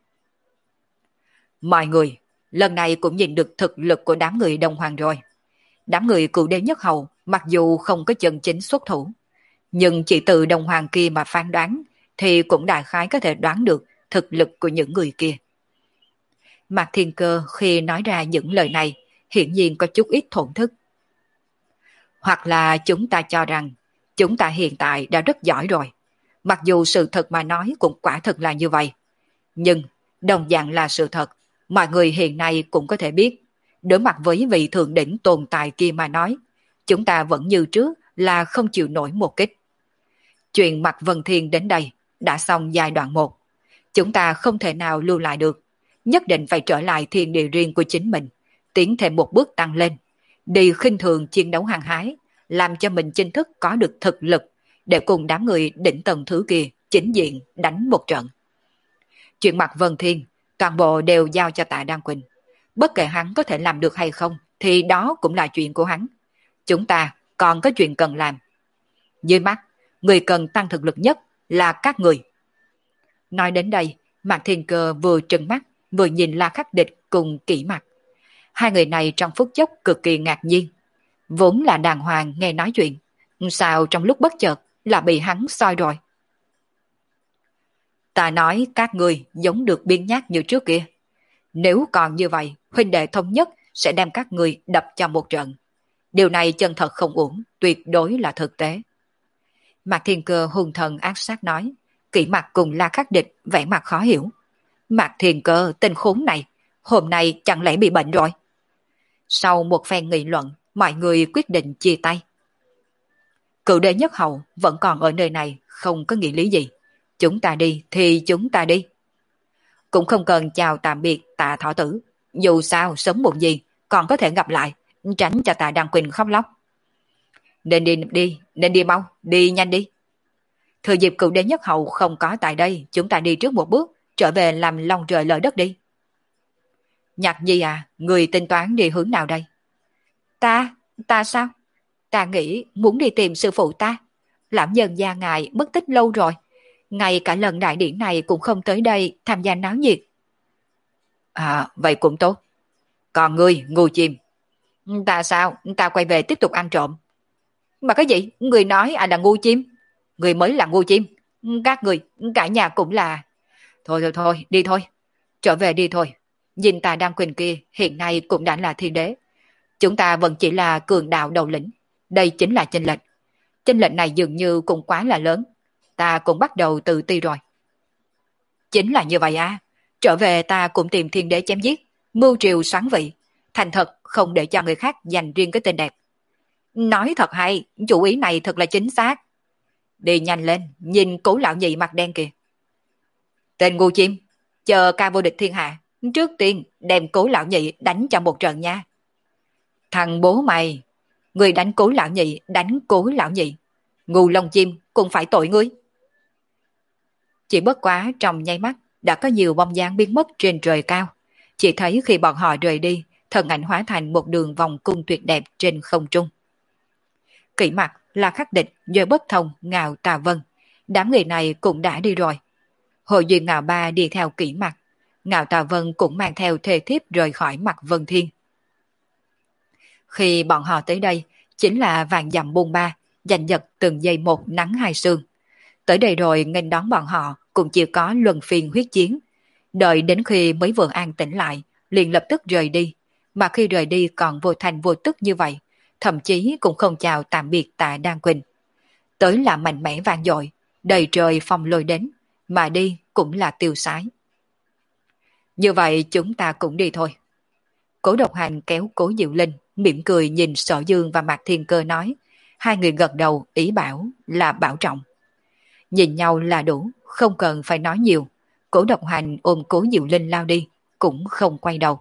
Mọi người, lần này cũng nhìn được thực lực của đám người Đông Hoàng rồi. Đám người cựu đế nhất hầu mặc dù không có chân chính xuất thủ, nhưng chỉ từ Đông Hoàng kia mà phán đoán thì cũng đại khái có thể đoán được thực lực của những người kia. Mạc Thiên Cơ khi nói ra những lời này hiển nhiên có chút ít thổn thức. Hoặc là chúng ta cho rằng chúng ta hiện tại đã rất giỏi rồi. Mặc dù sự thật mà nói cũng quả thật là như vậy. Nhưng đồng dạng là sự thật, mọi người hiện nay cũng có thể biết. Đối mặt với vị thượng đỉnh tồn tại kia mà nói, chúng ta vẫn như trước là không chịu nổi một kích. Chuyện Mạc Vân Thiên đến đây đã xong giai đoạn một. Chúng ta không thể nào lưu lại được. Nhất định phải trở lại thiên địa riêng của chính mình, tiến thêm một bước tăng lên, đi khinh thường chiến đấu hăng hái, làm cho mình chính thức có được thực lực để cùng đám người đỉnh tầng thứ kia chính diện đánh một trận. Chuyện Mạc Vân Thiên toàn bộ đều giao cho Tạ Đan Quỳnh. Bất kể hắn có thể làm được hay không thì đó cũng là chuyện của hắn. Chúng ta còn có chuyện cần làm. Dưới mắt, người cần tăng thực lực nhất là các người. Nói đến đây, Mạc Thiên Cơ vừa trừng mắt vừa nhìn La Khắc Địch cùng Kỷ Mặc. Hai người này trong phút chốc cực kỳ ngạc nhiên. Vốn là đàng hoàng nghe nói chuyện, sao trong lúc bất chợt là bị hắn soi rồi. Ta nói các người giống được biên nhát như trước kia. Nếu còn như vậy, huynh đệ thống nhất sẽ đem các người đập cho một trận. Điều này chân thật không uổng, tuyệt đối là thực tế. Mạc Thiên Cơ hung thần ác sát nói. Kỷ Mặc cùng La Khắc Địch vẻ mặt khó hiểu. Mạc Thiên Cơ tên khốn này, hôm nay chẳng lẽ bị bệnh rồi? Sau một phen nghị luận, mọi người quyết định chia tay. Cựu đệ nhất hầu vẫn còn ở nơi này, không có nghĩa lý gì. Chúng ta đi thì chúng ta đi. Cũng không cần chào tạm biệt Tạ Thọ Tử. Dù sao sớm muộn gì còn có thể gặp lại, tránh cho Tạ Đan Quỳnh khóc lóc. Nên đi đi, nên đi mau, đi nhanh đi. Thừa dịp cựu đệ nhất hầu không có tại đây, chúng ta đi trước một bước, trở về làm lòng trời lỡ đất đi. Nhạc Nhi à, người tính toán đi hướng nào đây? Ta, ta sao? Ta nghĩ muốn đi tìm sư phụ ta. Lão nhân gia ngài mất tích lâu rồi. Ngay cả lần đại điển này cũng không tới đây tham gia náo nhiệt. À, vậy cũng tốt. Còn ngươi, ngu chim. Ta sao? Ta quay về tiếp tục ăn trộm. Mà cái gì? Người nói à là ngu chim? Người mới là ngu chim. Các người, cả nhà cũng là... Thôi thôi thôi, đi thôi. Trở về đi thôi. Nhìn Tạ Đan Quỳnh kia hiện nay cũng đã là thiên đế. Chúng ta vẫn chỉ là cường đạo đầu lĩnh. Đây chính là chênh lệch. Chênh lệch này dường như cũng quá là lớn. Ta cũng bắt đầu tự ti rồi. Chính là như vậy à. Trở về ta cũng tìm thiên đế chém giết, mưu triều xoán vị. Thành thật không để cho người khác giành riêng cái tên đẹp. Nói thật hay, chủ ý này thật là chính xác. Đi nhanh lên, nhìn Cố lão nhị mặt đen kìa. Tên ngu chim, chờ ca vô địch thiên hạ, trước tiên đem Cố lão nhị đánh cho một trận nha. Thằng bố mày, người đánh Cố lão nhị, đánh Cố lão nhị. Ngu lông chim cũng phải tội ngươi. Chỉ bất quá trong nháy mắt đã có nhiều bóng dáng biến mất trên trời cao. Chỉ thấy khi bọn họ rời đi, thần ảnh hóa thành một đường vòng cung tuyệt đẹp trên không trung. Kỷ Mặc, La Khắc Địch, Dôi Bất Thông, Ngạo Tà Vân, đám người này cũng đã đi rồi. Hội Duyên Ngạo Ba đi theo Kỷ Mặc, Ngạo Tà Vân cũng mang theo thê thiếp rời khỏi Mạc Vân Thiên. Khi bọn họ tới đây, chính là vạn dặm bôn ba, giành giật từng giây một nắng hai sương. Tới đây rồi nghênh đón bọn họ cũng chỉ có luân phiên huyết chiến. Đợi đến khi mới vừa an tĩnh lại, liền lập tức rời đi. Mà khi rời đi còn vô thành vô tức như vậy, thậm chí cũng không chào tạm biệt Tạ Đan Quỳnh. Tới là mạnh mẽ vang dội, đầy trời phong lôi đến, mà đi cũng là tiêu sái. Như vậy chúng ta cũng đi thôi. Cố Độc Hành kéo Cố Diệu Linh, mỉm cười nhìn Sở Dương và Mạc Thiên Cơ nói. Hai người gật đầu ý bảo là bảo trọng. Nhìn nhau là đủ, không cần phải nói nhiều. Cố Độc Hành ôm Cố Diệu Linh lao đi, cũng không quay đầu.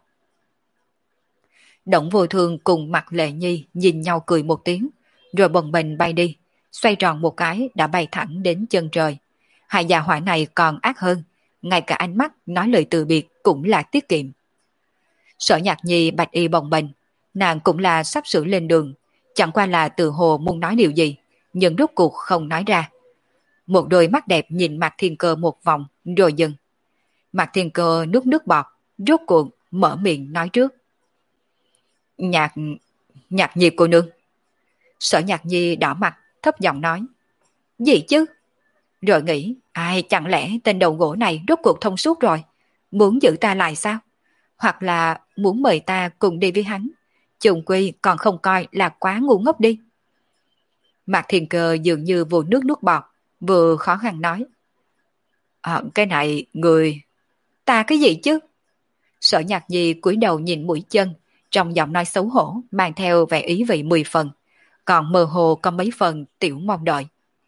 Động Vô Thương cùng Mạc Lệ Nhi nhìn nhau cười một tiếng, rồi bồng bềnh bay đi, xoay tròn một cái đã bay thẳng đến chân trời. Hai già hỏa này còn ác hơn, ngay cả ánh mắt nói lời từ biệt cũng là tiết kiệm. Sở Nhạc Nhi bạch y bồng bềnh, nàng cũng là sắp sửa lên đường, chẳng qua là từ hồ muốn nói điều gì, nhưng rốt cuộc không nói ra. Một đôi mắt đẹp nhìn Mạc Thiên Cơ một vòng, rồi dừng. Mạc Thiên Cơ nuốt nước bọt, rốt cuộc mở miệng nói trước. Nhạc... Nhạc Nhi cô nương. Sở Nhạc Nhi đỏ mặt, thấp giọng nói. Gì chứ? Rồi nghĩ, Ai, chẳng lẽ tên đầu gỗ này rốt cuộc thông suốt rồi, muốn giữ ta lại sao? Hoặc là muốn mời ta cùng đi với hắn, chung quy còn không coi là quá ngu ngốc đi. Mạc Thiên Cơ dường như vừa nước nuốt bọt, vừa khó khăn nói. À, cái này, người... Ta cái gì chứ? Sở Nhạc Nhi cúi đầu nhìn mũi chân, trong giọng nói xấu hổ mang theo vẻ ý vị mười phần, còn mơ hồ có mấy phần tiểu mong đợi.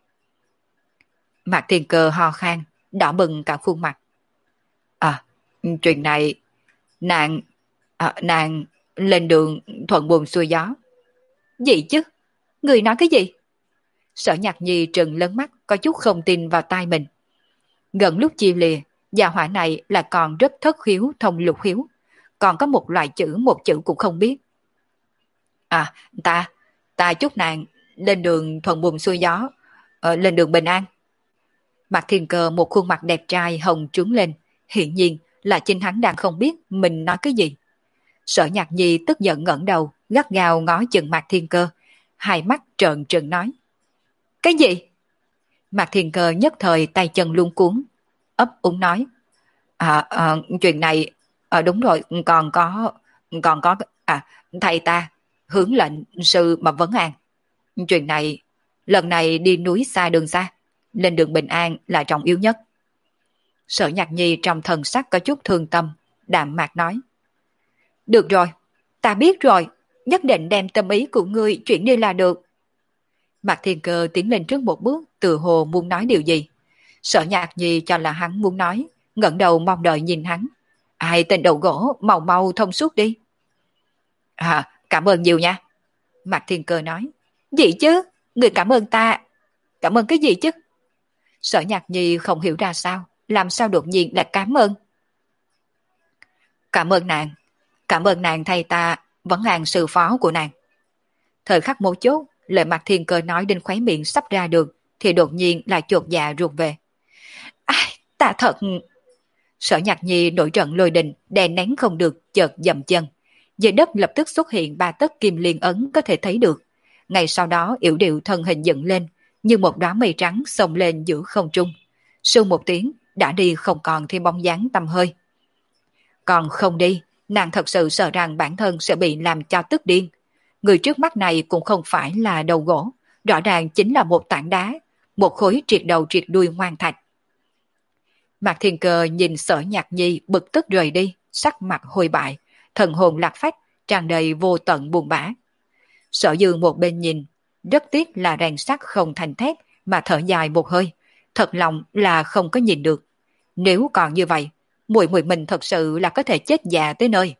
Mạc Thiên Cơ ho khan, đỏ bừng cả khuôn mặt. À, chuyện này, nàng, à, nàng lên đường thuận buồm xuôi gió. Gì chứ? Người nói cái gì? Sở Nhạc Nhi trừng lớn mắt, có chút không tin vào tai mình. Gần lúc chia lìa, gia hỏa này là còn rất thất hiếu thông lục hiếu, còn có một loại chữ một chữ cũng không biết. À, ta, ta chúc nàng lên đường thuận buồm xuôi gió, ờ, lên đường bình an. Mạc Thiên Cơ một khuôn mặt đẹp trai hồng trướng lên, hiển nhiên là chính hắn đang không biết mình nói cái gì. Sở Nhạc Nhi tức giận ngẩng đầu, gắt gao ngó chừng Mạc Thiên Cơ, hai mắt trợn trừng nói. Cái gì? Mạc Thiên Cơ nhất thời tay chân luống cuống, ấp úng nói. À, à chuyện này, à, đúng rồi, còn có, còn có, à, thầy ta, hướng lệnh sư mà vấn an. Chuyện này, lần này đi núi xa đường xa, lên đường bình an là trọng yếu nhất. Sở Nhạc Nhi trong thần sắc có chút thương tâm, đạm mạc nói. Được rồi, ta biết rồi, nhất định đem tâm ý của ngươi chuyển đi là được. Mạc Thiên Cơ tiến lên trước một bước, từ hồ muốn nói điều gì. Sở Nhạc Nhi cho là hắn muốn nói, ngẩng đầu mong đợi nhìn hắn. Ai tên đầu gỗ, mau mau thông suốt đi. À, cảm ơn nhiều nha. Mạc Thiên Cơ nói. Gì chứ? Người cảm ơn ta. Cảm ơn cái gì chứ? Sở Nhạc Nhi không hiểu ra sao, làm sao đột nhiên lại cảm ơn. Cảm ơn nàng. Cảm ơn nàng thay ta vấn an sư phó của nàng. Thời khắc mấu chốt, lời Mạc Thiên Cơ nói đến khóe miệng sắp ra được, thì đột nhiên lại chột dạ ruột về. Ai, ta thật... Sở Nhạc Nhi nổi trận lôi đình, đè nén không được, chợt dậm chân. Dưới đất lập tức xuất hiện ba tấc kim liên ấn có thể thấy được. Ngay sau đó yểu điệu thân hình dựng lên, như một đóa mây trắng xông lên giữa không trung. Sương một tiếng, đã đi không còn thêm bóng dáng tăm hơi. Còn không đi, nàng thật sự sợ rằng bản thân sẽ bị làm cho tức điên. Người trước mắt này cũng không phải là đầu gỗ, rõ ràng chính là một tảng đá, một khối triệt đầu triệt đuôi ngoan thạch. Mạc Thiên Cơ nhìn Sở Nhạc Nhi bực tức rời đi, sắc mặt hôi bại, thần hồn lạc phách, tràn đầy vô tận buồn bã. Sở Dương một bên nhìn, rất tiếc là rèn sắt không thành thép mà thở dài một hơi, thật lòng là không có nhìn được. Nếu còn như vậy, muội muội mình thật sự là có thể chết già tới nơi.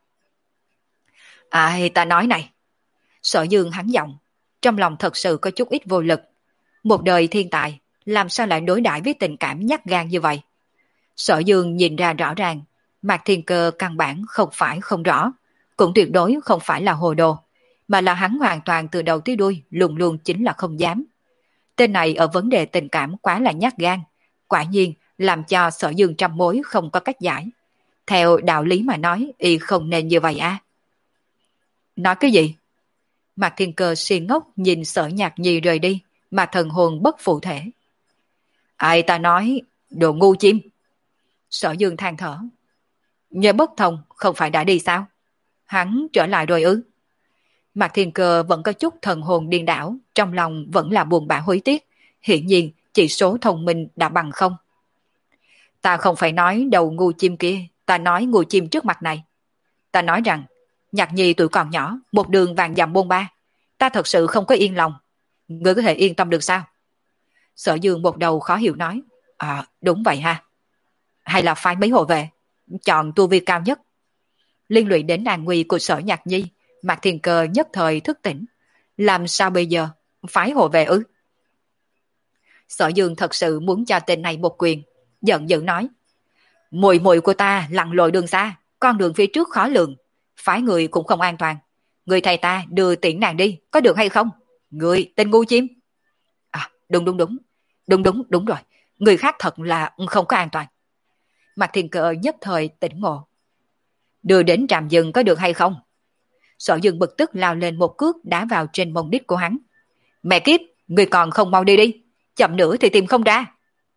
Ai ta nói này? Sở Dương hắn giọng, trong lòng thật sự có chút ít vô lực. Một đời thiên tài, làm sao lại đối đãi với tình cảm nhát gan như vậy? Sở Dương nhìn ra rõ ràng, Mạc Thiên Cơ căn bản không phải không rõ, cũng tuyệt đối không phải là hồ đồ, mà là hắn hoàn toàn từ đầu tới đuôi luôn luôn chính là không dám. Tên này ở vấn đề tình cảm quá là nhát gan, quả nhiên làm cho Sở Dương trăm mối không có cách giải. Theo đạo lý mà nói, y không nên như vậy à? Nói cái gì? Mạc Thiên Cơ si ngốc nhìn Sở Nhạc Nhi rời đi, mà thần hồn bất phụ thể. Ai ta nói, đồ ngu chim. Sở Dương than thở. Nhớ bất thông không phải đã đi sao? Hắn trở lại rồi ư? Mạc Thiên Cơ vẫn có chút thần hồn điên đảo, trong lòng vẫn là buồn bã hối tiếc, hiển nhiên chỉ số thông minh đã bằng không. Ta không phải nói đầu ngu chim kia, ta nói ngu chim trước mặt này. Ta nói rằng, Nhạc Nhi tuổi còn nhỏ, một đường vàng dặm bôn ba, ta thật sự không có yên lòng. Ngươi có thể yên tâm được sao? Sở Dương một đầu khó hiểu nói. À, đúng vậy ha. Hay là phái mấy hộ về, chọn tu vi cao nhất. Liên lụy đến an nguy của Sở Nhạc Nhi, Mạc Thiên Cơ nhất thời thức tỉnh. Làm sao bây giờ? Phái hộ về ư? Sở Dương thật sự muốn cho tên này một quyền, giận dữ nói. Muội muội của ta lặn lội đường xa, con đường phía trước khó lường, phái người cũng không an toàn. Người thầy ta đưa tiễn nàng đi, có được hay không? Người tên ngu chim. À, đúng đúng đúng, đúng đúng đúng rồi, người khác thật là không có an toàn. Mạc Thiên Cơ nhất thời tỉnh ngộ. Đưa đến trạm dừng có được hay không? Sở Dương bực tức lao lên một cước đá vào trên mông đít của hắn. Mẹ kiếp, người còn không mau đi đi, chậm nữa thì tìm không ra.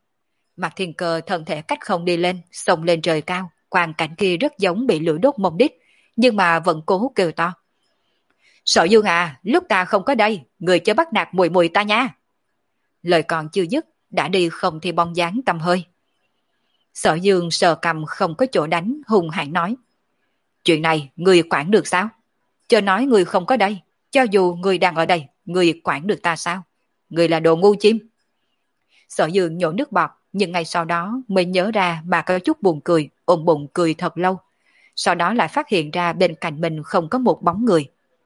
Mạc Thiên Cơ thân thể cách không đi lên, xông lên trời cao, quang cảnh kia rất giống bị lửa đốt mông đít, nhưng mà vẫn cố kêu to. Sở Dương à, lúc ta không có đây, người chớ bắt nạt mùi mùi ta nha. Lời còn chưa dứt, đã đi không thì bóng dáng tăm hơi. Sở Dương sờ cầm không có chỗ đánh, hung hãn nói. Chuyện này, người quản được sao? Chớ nói người không có đây, cho dù người đang ở đây, người quản được ta sao? Người là đồ ngu chim. Sở Dương nhổ nước bọt, nhưng ngay sau đó mới nhớ ra mà có chút buồn cười, ôm bụng cười thật lâu. Sau đó lại phát hiện ra bên cạnh mình không có một bóng người.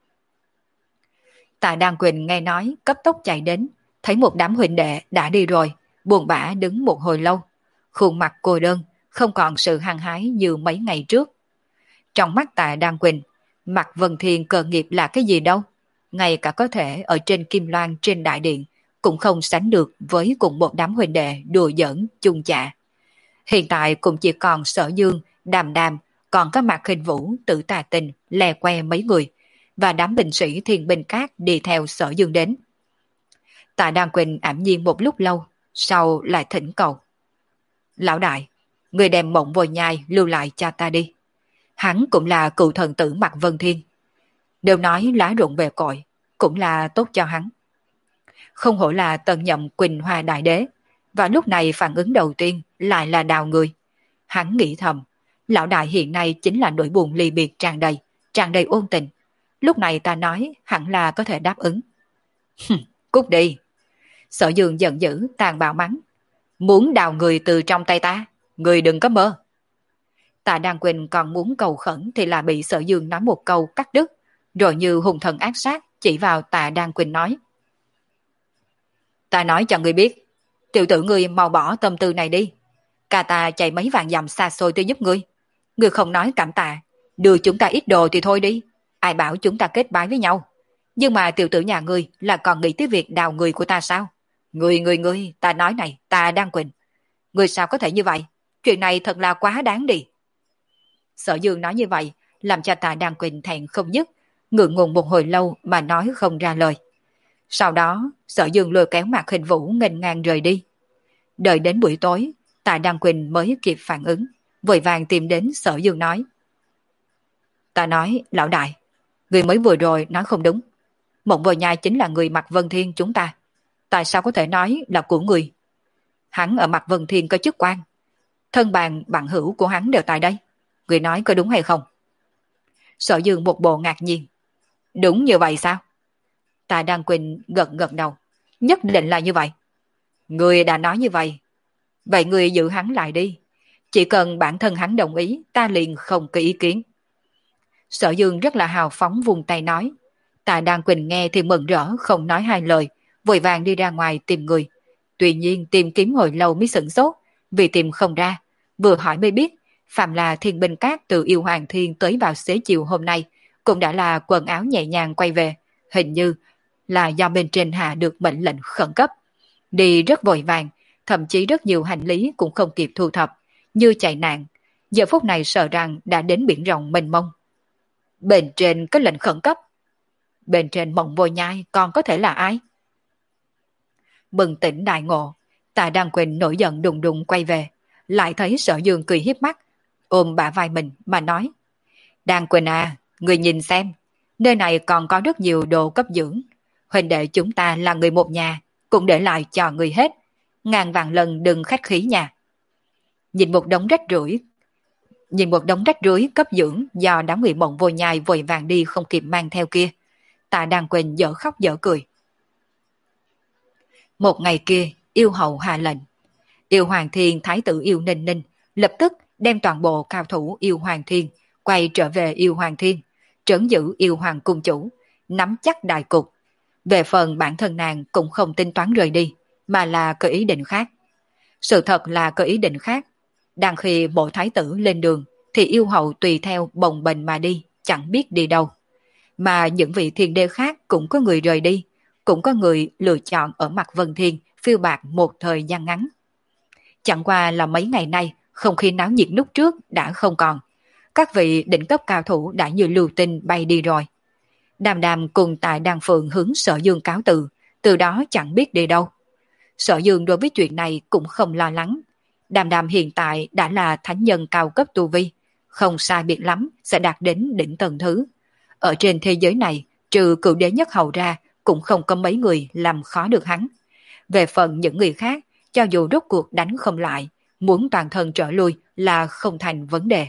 Tạ Đan Quỳnh nghe nói, cấp tốc chạy đến, thấy một đám huynh đệ đã đi rồi, buồn bã đứng một hồi lâu. Khuôn mặt cô đơn, không còn sự hăng hái như mấy ngày trước. Trong mắt Tạ Đan Quỳnh, Mạc Vân Thiên cơ nghiệp là cái gì đâu. Ngay cả có thể ở trên kim loan trên đại điện, cũng không sánh được với cùng một đám huynh đệ đùa giỡn chung chạ. Hiện tại cũng chỉ còn Sở Dương, Đàm Đàm, còn có Mạc Khinh Vũ, Tử Tà Tình, lè que mấy người, và đám binh sĩ Thiên Binh Cát đi theo Sở Dương đến. Tạ Đan Quỳnh ảm nhiên một lúc lâu, sau lại thỉnh cầu. Lão đại, người đem Mộng Vô Nhai lưu lại cho ta đi. Hắn cũng là cựu thần tử Mạc Vân Thiên. Đều nói lá rụng về cội, cũng là tốt cho hắn. Không hổ là tần nhậm Quỳnh Hoa Đại Đế, và lúc này phản ứng đầu tiên lại là đào người. Hắn nghĩ thầm, lão đại hiện nay chính là nỗi buồn ly biệt tràn đầy, tràn đầy ôn tình. Lúc này ta nói hẳn là có thể đáp ứng. Cút đi. Sở Dương giận dữ tàn bạo mắng. Muốn đào người từ trong tay ta, người đừng có mơ. Tạ Đan Quỳnh còn muốn cầu khẩn thì là bị Sở Dương nói một câu cắt đứt, rồi như hùng thần ác sát chỉ vào Tạ Đan Quỳnh nói. Ta nói cho người biết, tiểu tử ngươi mau bỏ tâm tư này đi. Cả ta chạy mấy vạn dặm xa xôi tới giúp ngươi. Ngươi không nói cảm tạ, đưa chúng ta ít đồ thì thôi đi. Ai bảo chúng ta kết bái với nhau. Nhưng mà tiểu tử nhà ngươi là còn nghĩ tới việc đào người của ta sao? Ngươi, ngươi, ngươi, ta nói này, ta Đan Quỳnh. Ngươi sao có thể như vậy? Chuyện này thật là quá đáng đi. Sở Dương nói như vậy, làm cho Tạ Đan Quỳnh thẹn không dứt, ngượng ngùng một hồi lâu mà nói không ra lời. Sau đó, Sở Dương lôi kéo Mạc Khinh Vũ nghênh ngang rời đi. Đợi đến buổi tối, Tạ Đan Quỳnh mới kịp phản ứng, vội vàng tìm đến Sở Dương nói. Ta nói, lão đại, người mới vừa rồi nói không đúng. Mộng Vô Nhai chính là người Mạc Vân Thiên chúng ta. Tại sao có thể nói là của người? Hắn ở Mạc Vân Thiên có chức quan. Thân bàn bạn hữu của hắn đều tại đây. Người nói có đúng hay không? Sở Dương một bộ ngạc nhiên. Đúng như vậy sao? Tạ Đan Quỳnh gật gật đầu. Nhất định là như vậy. Người đã nói như vậy. Vậy người giữ hắn lại đi. Chỉ cần bản thân hắn đồng ý, ta liền không có ý kiến. Sở Dương rất là hào phóng vùng tay nói. Tạ Đan Quỳnh nghe thì mừng rỡ không nói hai lời, vội vàng đi ra ngoài tìm người. Tuy nhiên tìm kiếm hồi lâu mới sửng sốt, vì tìm không ra. Vừa hỏi mới biết, phạm là Thiên Binh Cát từ Yêu Hoàng Thiên tới vào xế chiều hôm nay, cũng đã là quần áo nhẹ nhàng quay về. Hình như là do bên trên hạ được mệnh lệnh khẩn cấp. Đi rất vội vàng, thậm chí rất nhiều hành lý cũng không kịp thu thập, như chạy nạn. Giờ phút này sợ rằng đã đến biển rộng mênh mông. Bên trên có lệnh khẩn cấp. Bên trên Mộng Vô Nhai còn có thể là ai? Bừng tỉnh đại ngộ, Tạ Đan Quỳnh nổi giận đùng đùng quay về, lại thấy Sở Dương cười hiếp mắt, ôm bả vai mình mà nói. Đan Quỳnh à, người nhìn xem, nơi này còn có rất nhiều đồ cấp dưỡng. Huynh đệ chúng ta là người một nhà, cũng để lại cho người hết. Ngàn vạn lần đừng khách khí nha. Nhìn một đống rách rưởi, nhìn một đống rách rưới cấp dưỡng do đám người Mộng Vô Nhai vội vàng đi không kịp mang theo kia, Tạ Đan Quỳnh dở khóc dở cười. Một ngày kia, yêu hậu hạ lệnh. Yêu Hoàng Thiên Thái tử Yêu Ninh Ninh lập tức đem toàn bộ cao thủ Yêu Hoàng Thiên quay trở về Yêu Hoàng Thiên, trấn giữ Yêu Hoàng cung chủ, nắm chắc đại cục. Về phần bản thân nàng cũng không tính toán rời đi, mà là có ý định khác. Sự thật là có ý định khác. Đang khi bộ thái tử lên đường, thì yêu hậu tùy theo bồng bềnh mà đi, chẳng biết đi đâu. Mà những vị thiên đế khác cũng có người rời đi, cũng có người lựa chọn ở Mạc Vân Thiên phiêu bạt một thời gian ngắn. Chẳng qua là mấy ngày nay, không khí náo nhiệt lúc trước đã không còn. Các vị đỉnh cấp cao thủ đã như lưu tinh bay đi rồi. Đàm Đàm cùng Tạ Đan Phượng hướng Sở Dương cáo từ, từ đó chẳng biết đi đâu. Sở Dương đối với chuyện này cũng không lo lắng, Đàm Đàm hiện tại đã là thánh nhân cao cấp tu vi, không sai biệt lắm sẽ đạt đến đỉnh tầng thứ. Ở trên thế giới này, trừ cựu đế nhất hầu ra, cũng không có mấy người làm khó được hắn. Về phần những người khác, cho dù rốt cuộc đánh không lại, muốn toàn thân trở lui là không thành vấn đề.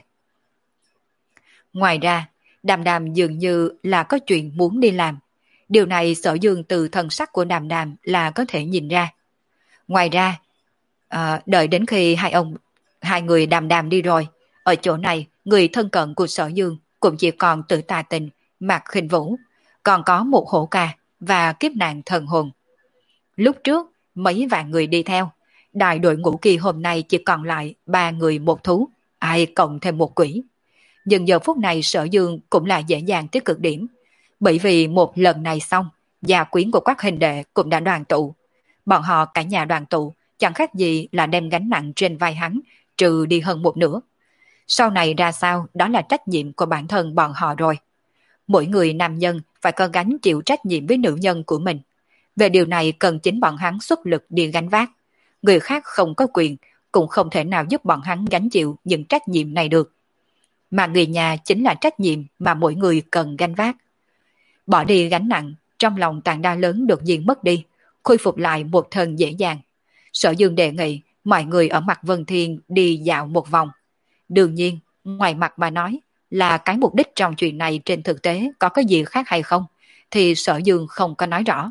Ngoài ra, Đàm Đàm dường như là có chuyện muốn đi làm. Điều này Sở Dương từ thần sắc của Đàm Đàm là có thể nhìn ra. Ngoài ra, à, đợi đến khi hai ông, hai người Đàm Đàm đi rồi, ở chỗ này, người thân cận của Sở Dương cũng chỉ còn Tử Tà Tình, Mạc Khinh Vũ, còn có một hổ ca và kiếp nạn thần hồn. Lúc trước, mấy vạn người đi theo, đại đội ngũ kỳ hôm nay chỉ còn lại ba người một thú, ai cộng thêm một quỷ. Nhưng giờ phút này Sở Dương cũng là dễ dàng tới cực điểm, bởi vì một lần này xong, gia quyến của các hình đệ cũng đã đoàn tụ. Bọn họ cả nhà đoàn tụ, chẳng khác gì là đem gánh nặng trên vai hắn, trừ đi hơn một nửa. Sau này ra sao, đó là trách nhiệm của bản thân bọn họ rồi. Mỗi người nam nhân phải có gánh chịu trách nhiệm với nữ nhân của mình. Về điều này cần chính bọn hắn xuất lực đi gánh vác. Người khác không có quyền, cũng không thể nào giúp bọn hắn gánh chịu những trách nhiệm này được. Mà người nhà chính là trách nhiệm mà mỗi người cần gánh vác. Bỏ đi gánh nặng, trong lòng tảng đa lớn đột nhiên mất đi, khôi phục lại một thân dễ dàng. Sở Dương đề nghị mọi người ở mặt Vân Thiên đi dạo một vòng. Đương nhiên, ngoài mặt mà nói là cái mục đích trong chuyện này trên thực tế có cái gì khác hay không, thì Sở Dương không có nói rõ.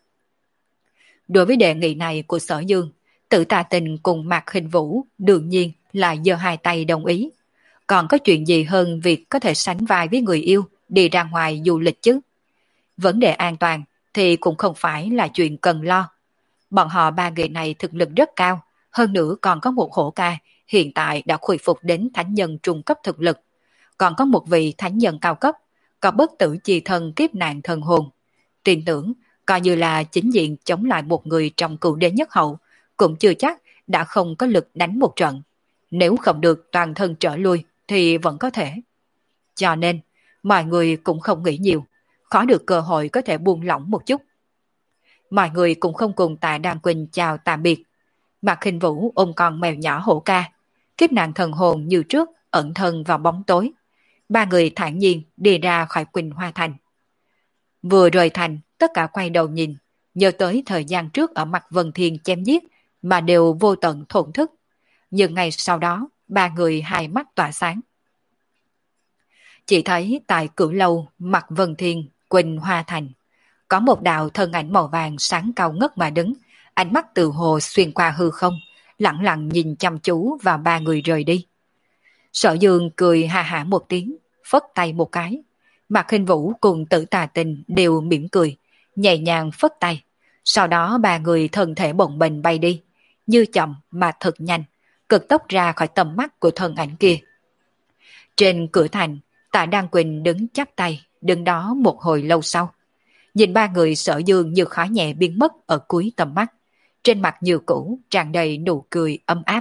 Đối với đề nghị này của Sở Dương, Tử Tà Tình cùng Mạc Khinh Vũ đương nhiên là giơ hai tay đồng ý. Còn có chuyện gì hơn việc có thể sánh vai với người yêu đi ra ngoài du lịch chứ? Vấn đề an toàn thì cũng không phải là chuyện cần lo. Bọn họ ba người này thực lực rất cao, hơn nữa còn có một hổ ca hiện tại đã khôi phục đến thánh nhân trung cấp thực lực. Còn có một vị thánh nhân cao cấp, có bất tử chi thân kiếp nạn thần hồn. Tin tưởng, coi như là chính diện chống lại một người trong cựu đế nhất hậu, cũng chưa chắc đã không có lực đánh một trận. Nếu không được toàn thân trở lui thì vẫn có thể. Cho nên, mọi người cũng không nghĩ nhiều, khó được cơ hội có thể buông lỏng một chút. Mọi người cũng không cùng Tạ Đan Quỳnh chào tạm biệt. Mạc Khinh Vũ ôm con mèo nhỏ hổ ca, kiếp nạn thần hồn như trước ẩn thân vào bóng tối. Ba người thản nhiên đi ra khỏi Quỳnh Hoa Thành. Vừa rời thành, tất cả quay đầu nhìn, nhớ tới thời gian trước ở mặt Vân Thiên chém giết mà đều vô tận thổn thức. Nhưng ngày sau đó, ba người hai mắt tỏa sáng. Chỉ thấy tại Cửu Lâu mặt Vân Thiên, Quỳnh Hoa Thành, có một đạo thân ảnh màu vàng sáng cao ngất mà đứng, ánh mắt từ hồ xuyên qua hư không, lặng lặng nhìn chăm chú vào ba người rời đi. Sở Dương cười ha hả một tiếng, phất tay một cái. Mạc Khinh Vũ cùng Tử Tà Tình đều mỉm cười, nhẹ nhàng phất tay. Sau đó ba người thân thể bồng bềnh bay đi, như chậm mà thật nhanh, cực tốc ra khỏi tầm mắt của thân ảnh kia. Trên cửa thành, Tạ Đan Quỳnh đứng chắp tay, đứng đó một hồi lâu sau. Nhìn ba người Sở Dương như khói nhẹ biến mất ở cuối tầm mắt, trên mặt như cũ tràn đầy nụ cười ấm áp.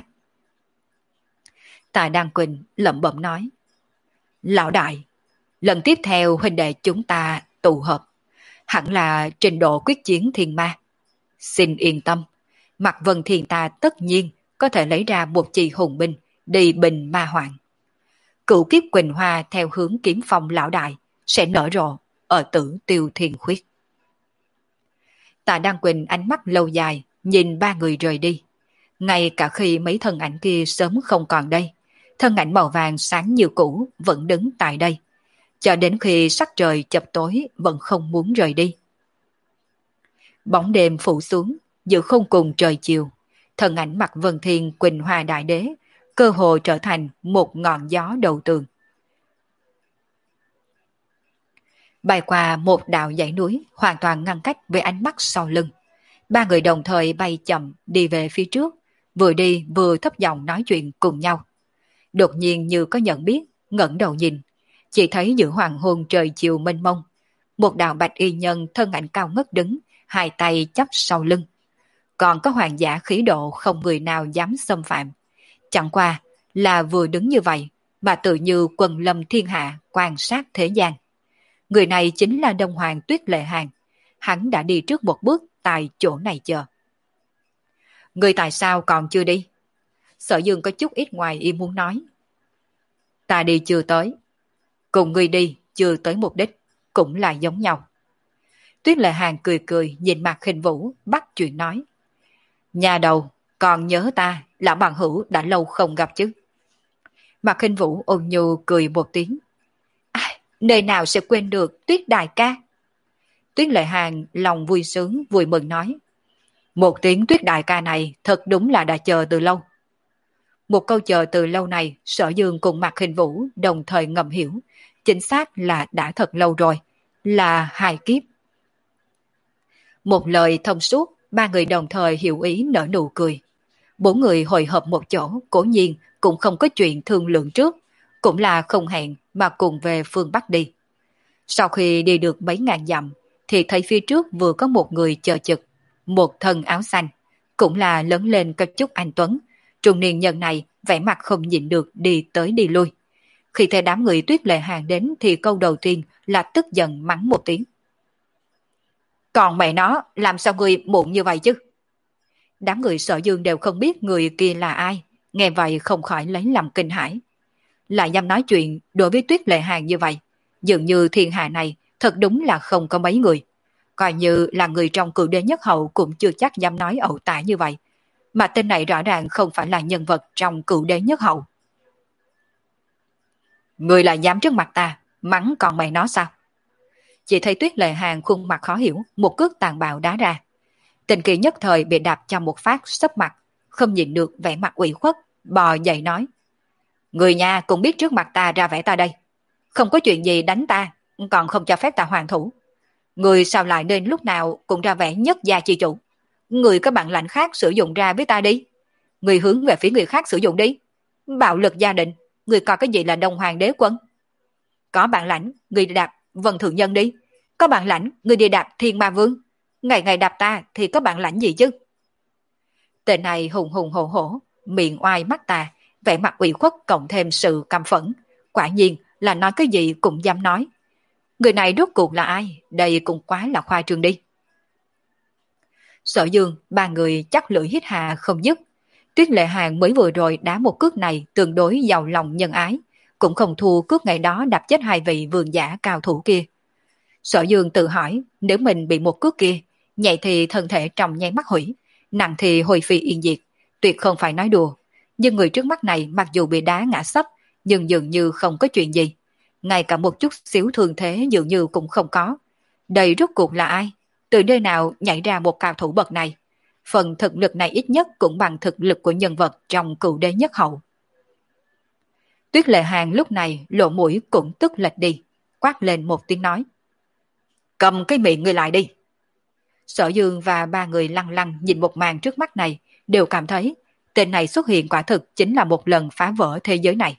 Tạ Đan Quỳnh lẩm bẩm nói: Lão đại, lần tiếp theo huynh đệ chúng ta tụ hợp, hẳn là trình độ quyết chiến thiên ma. Xin yên tâm, Mạc Vân Thiên ta tất nhiên có thể lấy ra một chi hùng binh đi bình ma hoàng. Cửu kiếp Quỳnh Hoa theo hướng kiếm phong lão đại sẽ nở rộ ở Tử Tiêu Thiên Khuyết. Tạ Đan Quỳnh ánh mắt lâu dài nhìn ba người rời đi. Ngay cả khi mấy thân ảnh kia sớm không còn đây, thân ảnh màu vàng sáng như cũ vẫn đứng tại đây, cho đến khi sắc trời chập tối vẫn không muốn rời đi. Bóng đêm phủ xuống, giữa không cùng trời chiều, thân ảnh Mạc Vân Thiên Quỳnh Hoa Đại Đế cơ hồ trở thành một ngọn gió đầu tường. Bay qua một đạo dãy núi hoàn toàn ngăn cách với ánh mắt sau lưng. Ba người đồng thời bay chậm đi về phía trước, vừa đi vừa thấp giọng nói chuyện cùng nhau. Đột nhiên như có nhận biết, ngẩng đầu nhìn, chỉ thấy giữa hoàng hôn trời chiều mênh mông, một đạo bạch y nhân thân ảnh cao ngất đứng, hai tay chắp sau lưng. Còn có hoàng giả khí độ không người nào dám xâm phạm. Chẳng qua là vừa đứng như vậy mà tự như quần lâm thiên hạ quan sát thế gian. Người này chính là Đông Hoàng Tuyết Lệ Hàn. Hắn đã đi trước một bước tại chỗ này chờ. Người tại sao còn chưa đi? Sở Dương có chút ít ngoài ý muốn nói. Ta đi chưa tới. Cùng ngươi đi chưa tới mục đích, cũng là giống nhau. Tuyết Lệ Hàng cười cười nhìn Mạc Khinh Vũ bắt chuyện nói. Nhà đầu, còn nhớ ta là bằng hữu đã lâu không gặp chứ. Mạc Khinh Vũ ôn nhu cười một tiếng. À, nơi nào sẽ quên được Tuyết đại ca. Tuyết Lệ Hàng lòng vui sướng vui mừng nói. Một tiếng Tuyết đại ca này thật đúng là đã chờ từ lâu. Một câu chờ từ lâu này, Sở Dương cùng Mạc Khinh Vũ đồng thời ngầm hiểu, chính xác là đã thật lâu rồi, là hai kiếp. Một lời thông suốt, ba người đồng thời hiểu ý nở nụ cười. Bốn người hội hợp một chỗ, cố nhiên cũng không có chuyện thương lượng trước, cũng là không hẹn mà cùng về phương Bắc đi. Sau khi đi được mấy ngàn dặm, thì thấy phía trước vừa có một người chờ chực, một thân áo xanh, cũng là lớn lên có chút anh tuấn. Trung niên nhân này vẻ mặt không nhịn được đi tới đi lui. Khi thấy đám người Tuyết Lệ Hàng đến thì câu đầu tiên là tức giận mắng một tiếng. Còn mẹ nó, làm sao người muộn như vậy chứ? Đám người Sở Dương đều không biết người kia là ai, nghe vậy không khỏi lấy làm kinh hãi. Lại dám nói chuyện đối với Tuyết Lệ Hàng như vậy, dường như thiên hạ này thật đúng là không có mấy người. Coi như là người trong Cửu Đế Nhất Hậu cũng chưa chắc dám nói ẩu tả như vậy. Mà tên này rõ ràng không phải là nhân vật trong Cửu Đế Nhất Hậu. Người là dám trước mặt ta, mắng còn mày nó sao? Chỉ thấy Tuyết Lệ Hàng khuôn mặt khó hiểu, một cước tàn bạo đá ra. Tình kỳ nhất thời bị đạp cho một phát sấp mặt, không nhìn được vẻ mặt ủy khuất, bò dậy nói. Người nhà cũng biết trước mặt ta ra vẻ ta đây. Không có chuyện gì đánh ta, còn không cho phép ta hoàn thủ. Người sao lại nên lúc nào cũng ra vẻ nhất gia chi chủ. Người có bản lãnh khác sử dụng ra với ta đi. Người hướng về phía người khác sử dụng đi. Bạo lực gia đình, người coi cái gì là Đông Hoàng đế quân. Có bản lãnh, người đi đạp Vân Thượng Nhân đi. Có bản lãnh, người đi đạp Thiên Ma Vương. Ngày ngày đạp ta thì có bản lãnh gì chứ? Tên này hùng hùng hổ hổ, miệng oai mắt ta, vẻ mặt ủy khuất cộng thêm sự căm phẫn. Quả nhiên là nói cái gì cũng dám nói. Người này rốt cuộc là ai? Đây cũng quá là khoa trương đi. Sở Dương, ba người chắc lưỡi hít hà không dứt. Tuyết Lệ Hàng mới vừa rồi đá một cước này tương đối giàu lòng nhân ái, cũng không thua cước ngày đó đạp chết hai vị vườn giả cao thủ kia. Sở Dương tự hỏi, nếu mình bị một cước kia, nhẹ thì thân thể trong nháy mắt hủy, nặng thì hồi phi yên diệt, tuyệt không phải nói đùa. Nhưng người trước mắt này mặc dù bị đá ngã sấp, nhưng dường như không có chuyện gì. Ngay cả một chút xíu thương thế dường như cũng không có. Đây rốt cuộc là ai? Từ nơi nào nhảy ra một cao thủ bậc này? Phần thực lực này ít nhất cũng bằng thực lực của nhân vật trong Cửu Đế Nhất Hậu. Tuyết Lệ Hàng lúc này lộ mũi cũng tức lệch đi, quát lên một tiếng nói. Cầm cái miệng người lại đi. Sở Dương và ba người lăng lăng nhìn một màn trước mắt này, đều cảm thấy tên này xuất hiện quả thực chính là một lần phá vỡ thế giới này.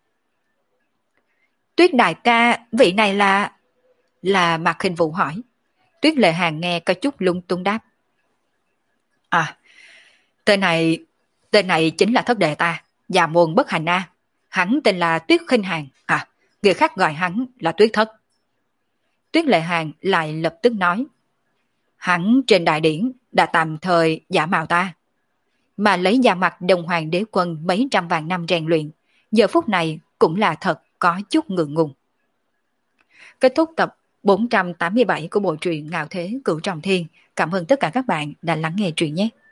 Tuyết đại ca, vị này là... Là Mạc Khinh Vũ hỏi. Tuyết Lệ Hàng nghe có chút lung tung đáp. À, tên này... Tên này chính là thất đệ ta, già môn bất hành a. Hắn tên là Tuyết Khinh Hàng, à, người khác gọi hắn là Tuyết Thất. Tuyết Lệ Hàng lại lập tức nói. Hắn trên đại điển đã tạm thời giả mạo ta, mà lấy da mặt Đông Hoàng đế quân mấy trăm vạn năm rèn luyện, giờ phút này cũng là thật có chút ngượng ngùng. Kết thúc tập bốn trăm tám mươi bảy của bộ truyện Ngạo Thế Cửu Trọng Thiên. Cảm ơn tất cả các bạn đã lắng nghe truyện nhé.